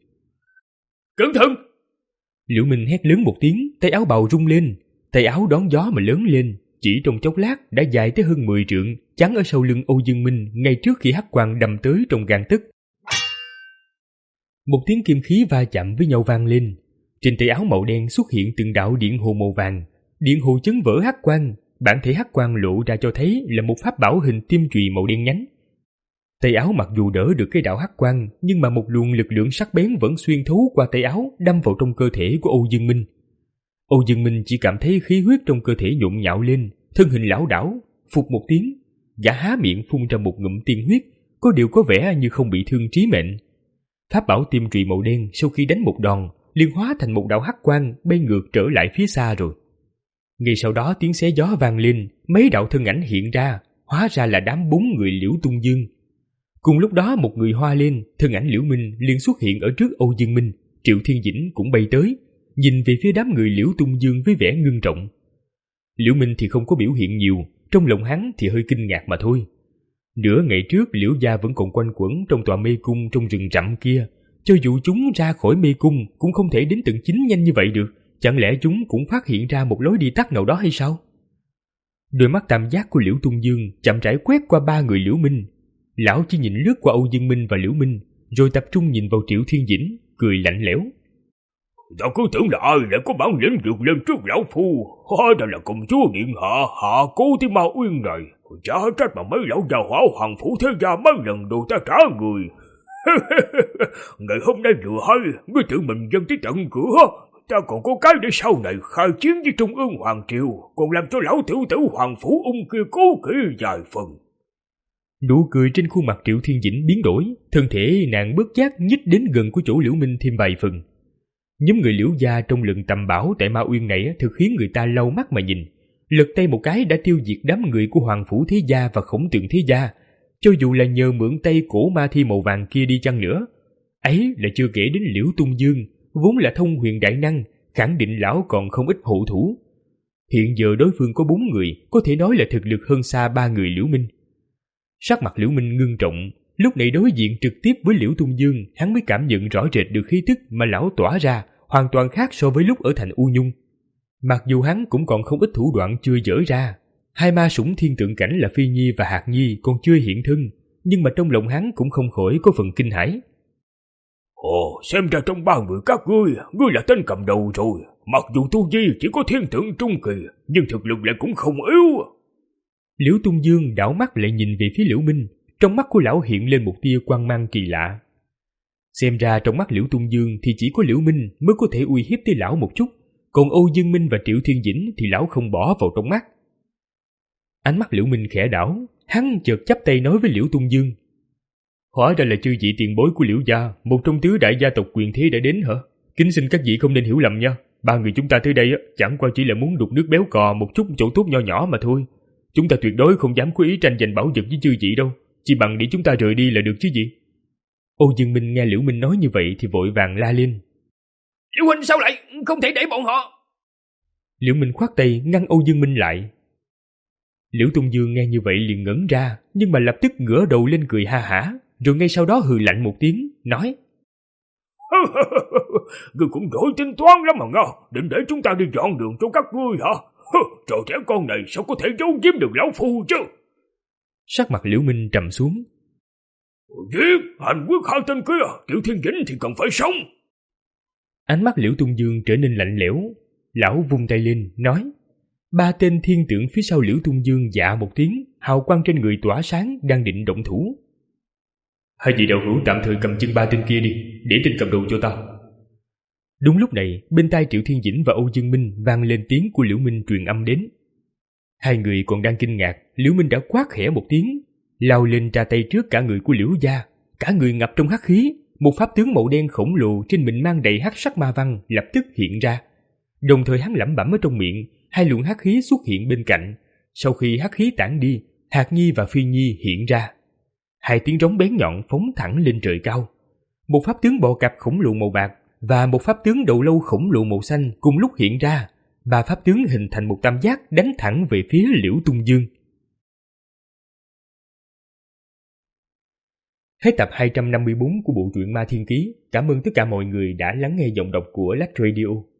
Cẩn thận! Liễu Minh hét lớn một tiếng, tay áo bào rung lên, tay áo đón gió mà lớn lên, chỉ trong chốc lát đã dài tới hơn mười trượng, chắn ở sau lưng Âu Dương Minh ngay trước khi hắc quang đâm tới trong gang tấc. Một tiếng kim khí va chạm với nhau vang lên, trên tay áo màu đen xuất hiện từng đạo điện hồ màu vàng, điện hồ chấn vỡ hắc quang, bản thể hắc quang lộ ra cho thấy là một pháp bảo hình tim chùy màu đen nhánh. Tay áo mặc dù đỡ được cái đạo hắc quang, nhưng mà một luồng lực lượng sắc bén vẫn xuyên thấu qua tay áo, đâm vào trong cơ thể của Âu Dương Minh. Âu Dương Minh chỉ cảm thấy khí huyết trong cơ thể nhộn nhạo lên, thân hình lảo đảo, phụt một tiếng, gã há miệng phun ra một ngụm tiên huyết, có điều có vẻ như không bị thương chí mệnh. Pháp bảo tim trụy màu đen sau khi đánh một đòn, liền hóa thành một đạo hắc quang bay ngược trở lại phía xa rồi. Ngay sau đó tiếng xé gió vang lên, mấy đạo thân ảnh hiện ra, hóa ra là đám bốn người Liễu Tung Dương. Cùng lúc đó một người hoa lên, thân ảnh Liễu Minh liền xuất hiện ở trước Âu Dương Minh, Triệu Thiên Dĩnh cũng bay tới, nhìn về phía đám người Liễu Tung Dương với vẻ ngưng trọng. Liễu Minh thì không có biểu hiện nhiều, trong lòng hắn thì hơi kinh ngạc mà thôi. Nửa ngày trước Liễu gia vẫn còn quanh quẩn trong tòa mê cung trong rừng rậm kia, cho dù chúng ra khỏi mê cung cũng không thể đến tận chính nhanh như vậy được, chẳng lẽ chúng cũng phát hiện ra một lối đi tắt nào đó hay sao? Đôi mắt tam giác của Liễu Tung Dương chậm rãi quét qua ba người Liễu Minh, lão chỉ nhìn lướt qua Âu Dương Minh và Liễu Minh, rồi tập trung nhìn vào Triệu Thiên Dĩnh, cười lạnh lẽo. Ta cứ tưởng là ai lại có bản lĩnh vượt lên trước lão phu, hóa ra là công chúa điện hạ hạ cố tới Ma Uyên này, chả trách mà mấy lão già hỏa hoàng phủ thế gia mấy lần đồ ta trả người. Ngày hôm nay vừa hay, ngươi tự mình dâng tới tận cửa, ta còn có cái để sau này khai chiến với Trung ương Hoàng Triều, còn làm cho lão tiểu tử hoàng phủ ung kia cố kỵ vài phần. Nụ cười trên khuôn mặt Triệu Thiên Dĩnh biến đổi, thân thể nàng bất giác nhích đến gần của chỗ Liễu Minh thêm vài phần. Nhóm người Liễu gia trong lần tầm bảo tại Ma Uyên này thực khiến người ta lau mắt mà nhìn. Lật tay một cái đã tiêu diệt đám người của Hoàng Phủ Thế Gia và Khổng Tượng Thế Gia, cho dù là nhờ mượn tay cổ ma thi màu vàng kia đi chăng nữa. Ấy là chưa kể đến Liễu Tung Dương, vốn là thông huyền đại năng, khẳng định lão còn không ít hộ thủ. Hiện giờ đối phương có bốn người, có thể nói là thực lực hơn xa ba người Liễu Minh. Sắc mặt Liễu Minh ngưng trọng, lúc này đối diện trực tiếp với Liễu Tung Dương, hắn mới cảm nhận rõ rệt được khí tức mà lão tỏa ra hoàn toàn khác so với lúc ở thành U Nhung. Mặc dù hắn cũng còn không ít thủ đoạn chưa dở ra, hai ma sủng thiên tượng cảnh là Phi Nhi và Hạc Nhi còn chưa hiện thân, nhưng mà trong lòng hắn cũng không khỏi có phần kinh hãi. Ồ, xem ra trong ba người các ngươi, ngươi là tên cầm đầu rồi. Mặc dù tu vi chỉ có thiên tượng trung kỳ, nhưng thực lực lại cũng không yếu. Liễu Tung Dương đảo mắt lại nhìn về phía Liễu Minh, trong mắt của lão hiện lên một tia quang mang kỳ lạ. Xem ra trong mắt Liễu Tung Dương thì chỉ có Liễu Minh mới có thể uy hiếp tới lão một chút, còn Âu Dương Minh và Triệu Thiên Dĩnh thì lão không bỏ vào trong mắt. Ánh mắt Liễu Minh khẽ đảo, hắn chợt chắp tay nói với Liễu Tung Dương. Hóa ra là chư vị tiền bối của Liễu gia, một trong tứ đại gia tộc quyền thế đã đến hả? Kính xin các vị không nên hiểu lầm nha. Ba người chúng ta tới đây chẳng qua chỉ là muốn đục nước béo cò một chút chỗ tốt nho nhỏ mà thôi. Chúng ta tuyệt đối không dám có ý tranh giành bảo vật với chư vị đâu, chỉ bằng để chúng ta rời đi là được chứ gì. Âu Dương Minh nghe Liễu Minh nói như vậy thì vội vàng la lên. Liễu huynh sao lại không thể để bọn họ? Liễu Minh khoát tay ngăn Âu Dương Minh lại. Liễu Tung Dương nghe như vậy liền ngẩn ra, nhưng mà lập tức ngửa đầu lên cười ha hả, rồi ngay sau đó hừ lạnh một tiếng, nói. Ngươi cũng giỏi tính toán lắm mà ngờ, định để chúng ta đi dọn đường cho các ngươi hả? Trò trẻ con này sao có thể giấu giếm được lão phu chứ? Sắc mặt Liễu Minh trầm xuống. Giết, hành quyết hai tên kia, Triệu Thiên Dĩnh thì cần phải sống. Ánh mắt Liễu Tung Dương trở nên lạnh lẽo, lão vung tay lên, nói. Ba tên thiên tượng phía sau Liễu Tung Dương dạ một tiếng, hào quang trên người tỏa sáng, đang định động thủ. Hai vị đạo hữu tạm thời cầm chân ba tên kia đi, để tên cầm đầu cho ta. Đúng lúc này, bên tai Triệu Thiên Dĩnh và Âu Dương Minh vang lên tiếng của Liễu Minh truyền âm đến. Hai người còn đang kinh ngạc, Liễu Minh đã quát khẽ một tiếng, lao lên ra tay trước cả người của Liễu gia, cả người ngập trong hắc khí, một pháp tướng màu đen khổng lồ trên mình mang đầy hắc sắc ma văn lập tức hiện ra. Đồng thời hắn lẩm bẩm ở trong miệng, hai luồng hắc khí xuất hiện bên cạnh. Sau khi hắc khí tản đi, Hạc Nhi và Phi Nhi hiện ra. Hai tiếng rống bén nhọn phóng thẳng lên trời cao. Một pháp tướng bò cạp khổng lồ màu bạc và một pháp tướng đầu lâu khổng lồ màu xanh cùng lúc hiện ra. Ba pháp tướng hình thành một tam giác đánh thẳng về phía Liễu Tung Dương. Hết tập hai trăm năm mươi bốn của bộ truyện Ma Thiên Ký. Cảm ơn tất cả mọi người đã lắng nghe giọng đọc của Lách Radio.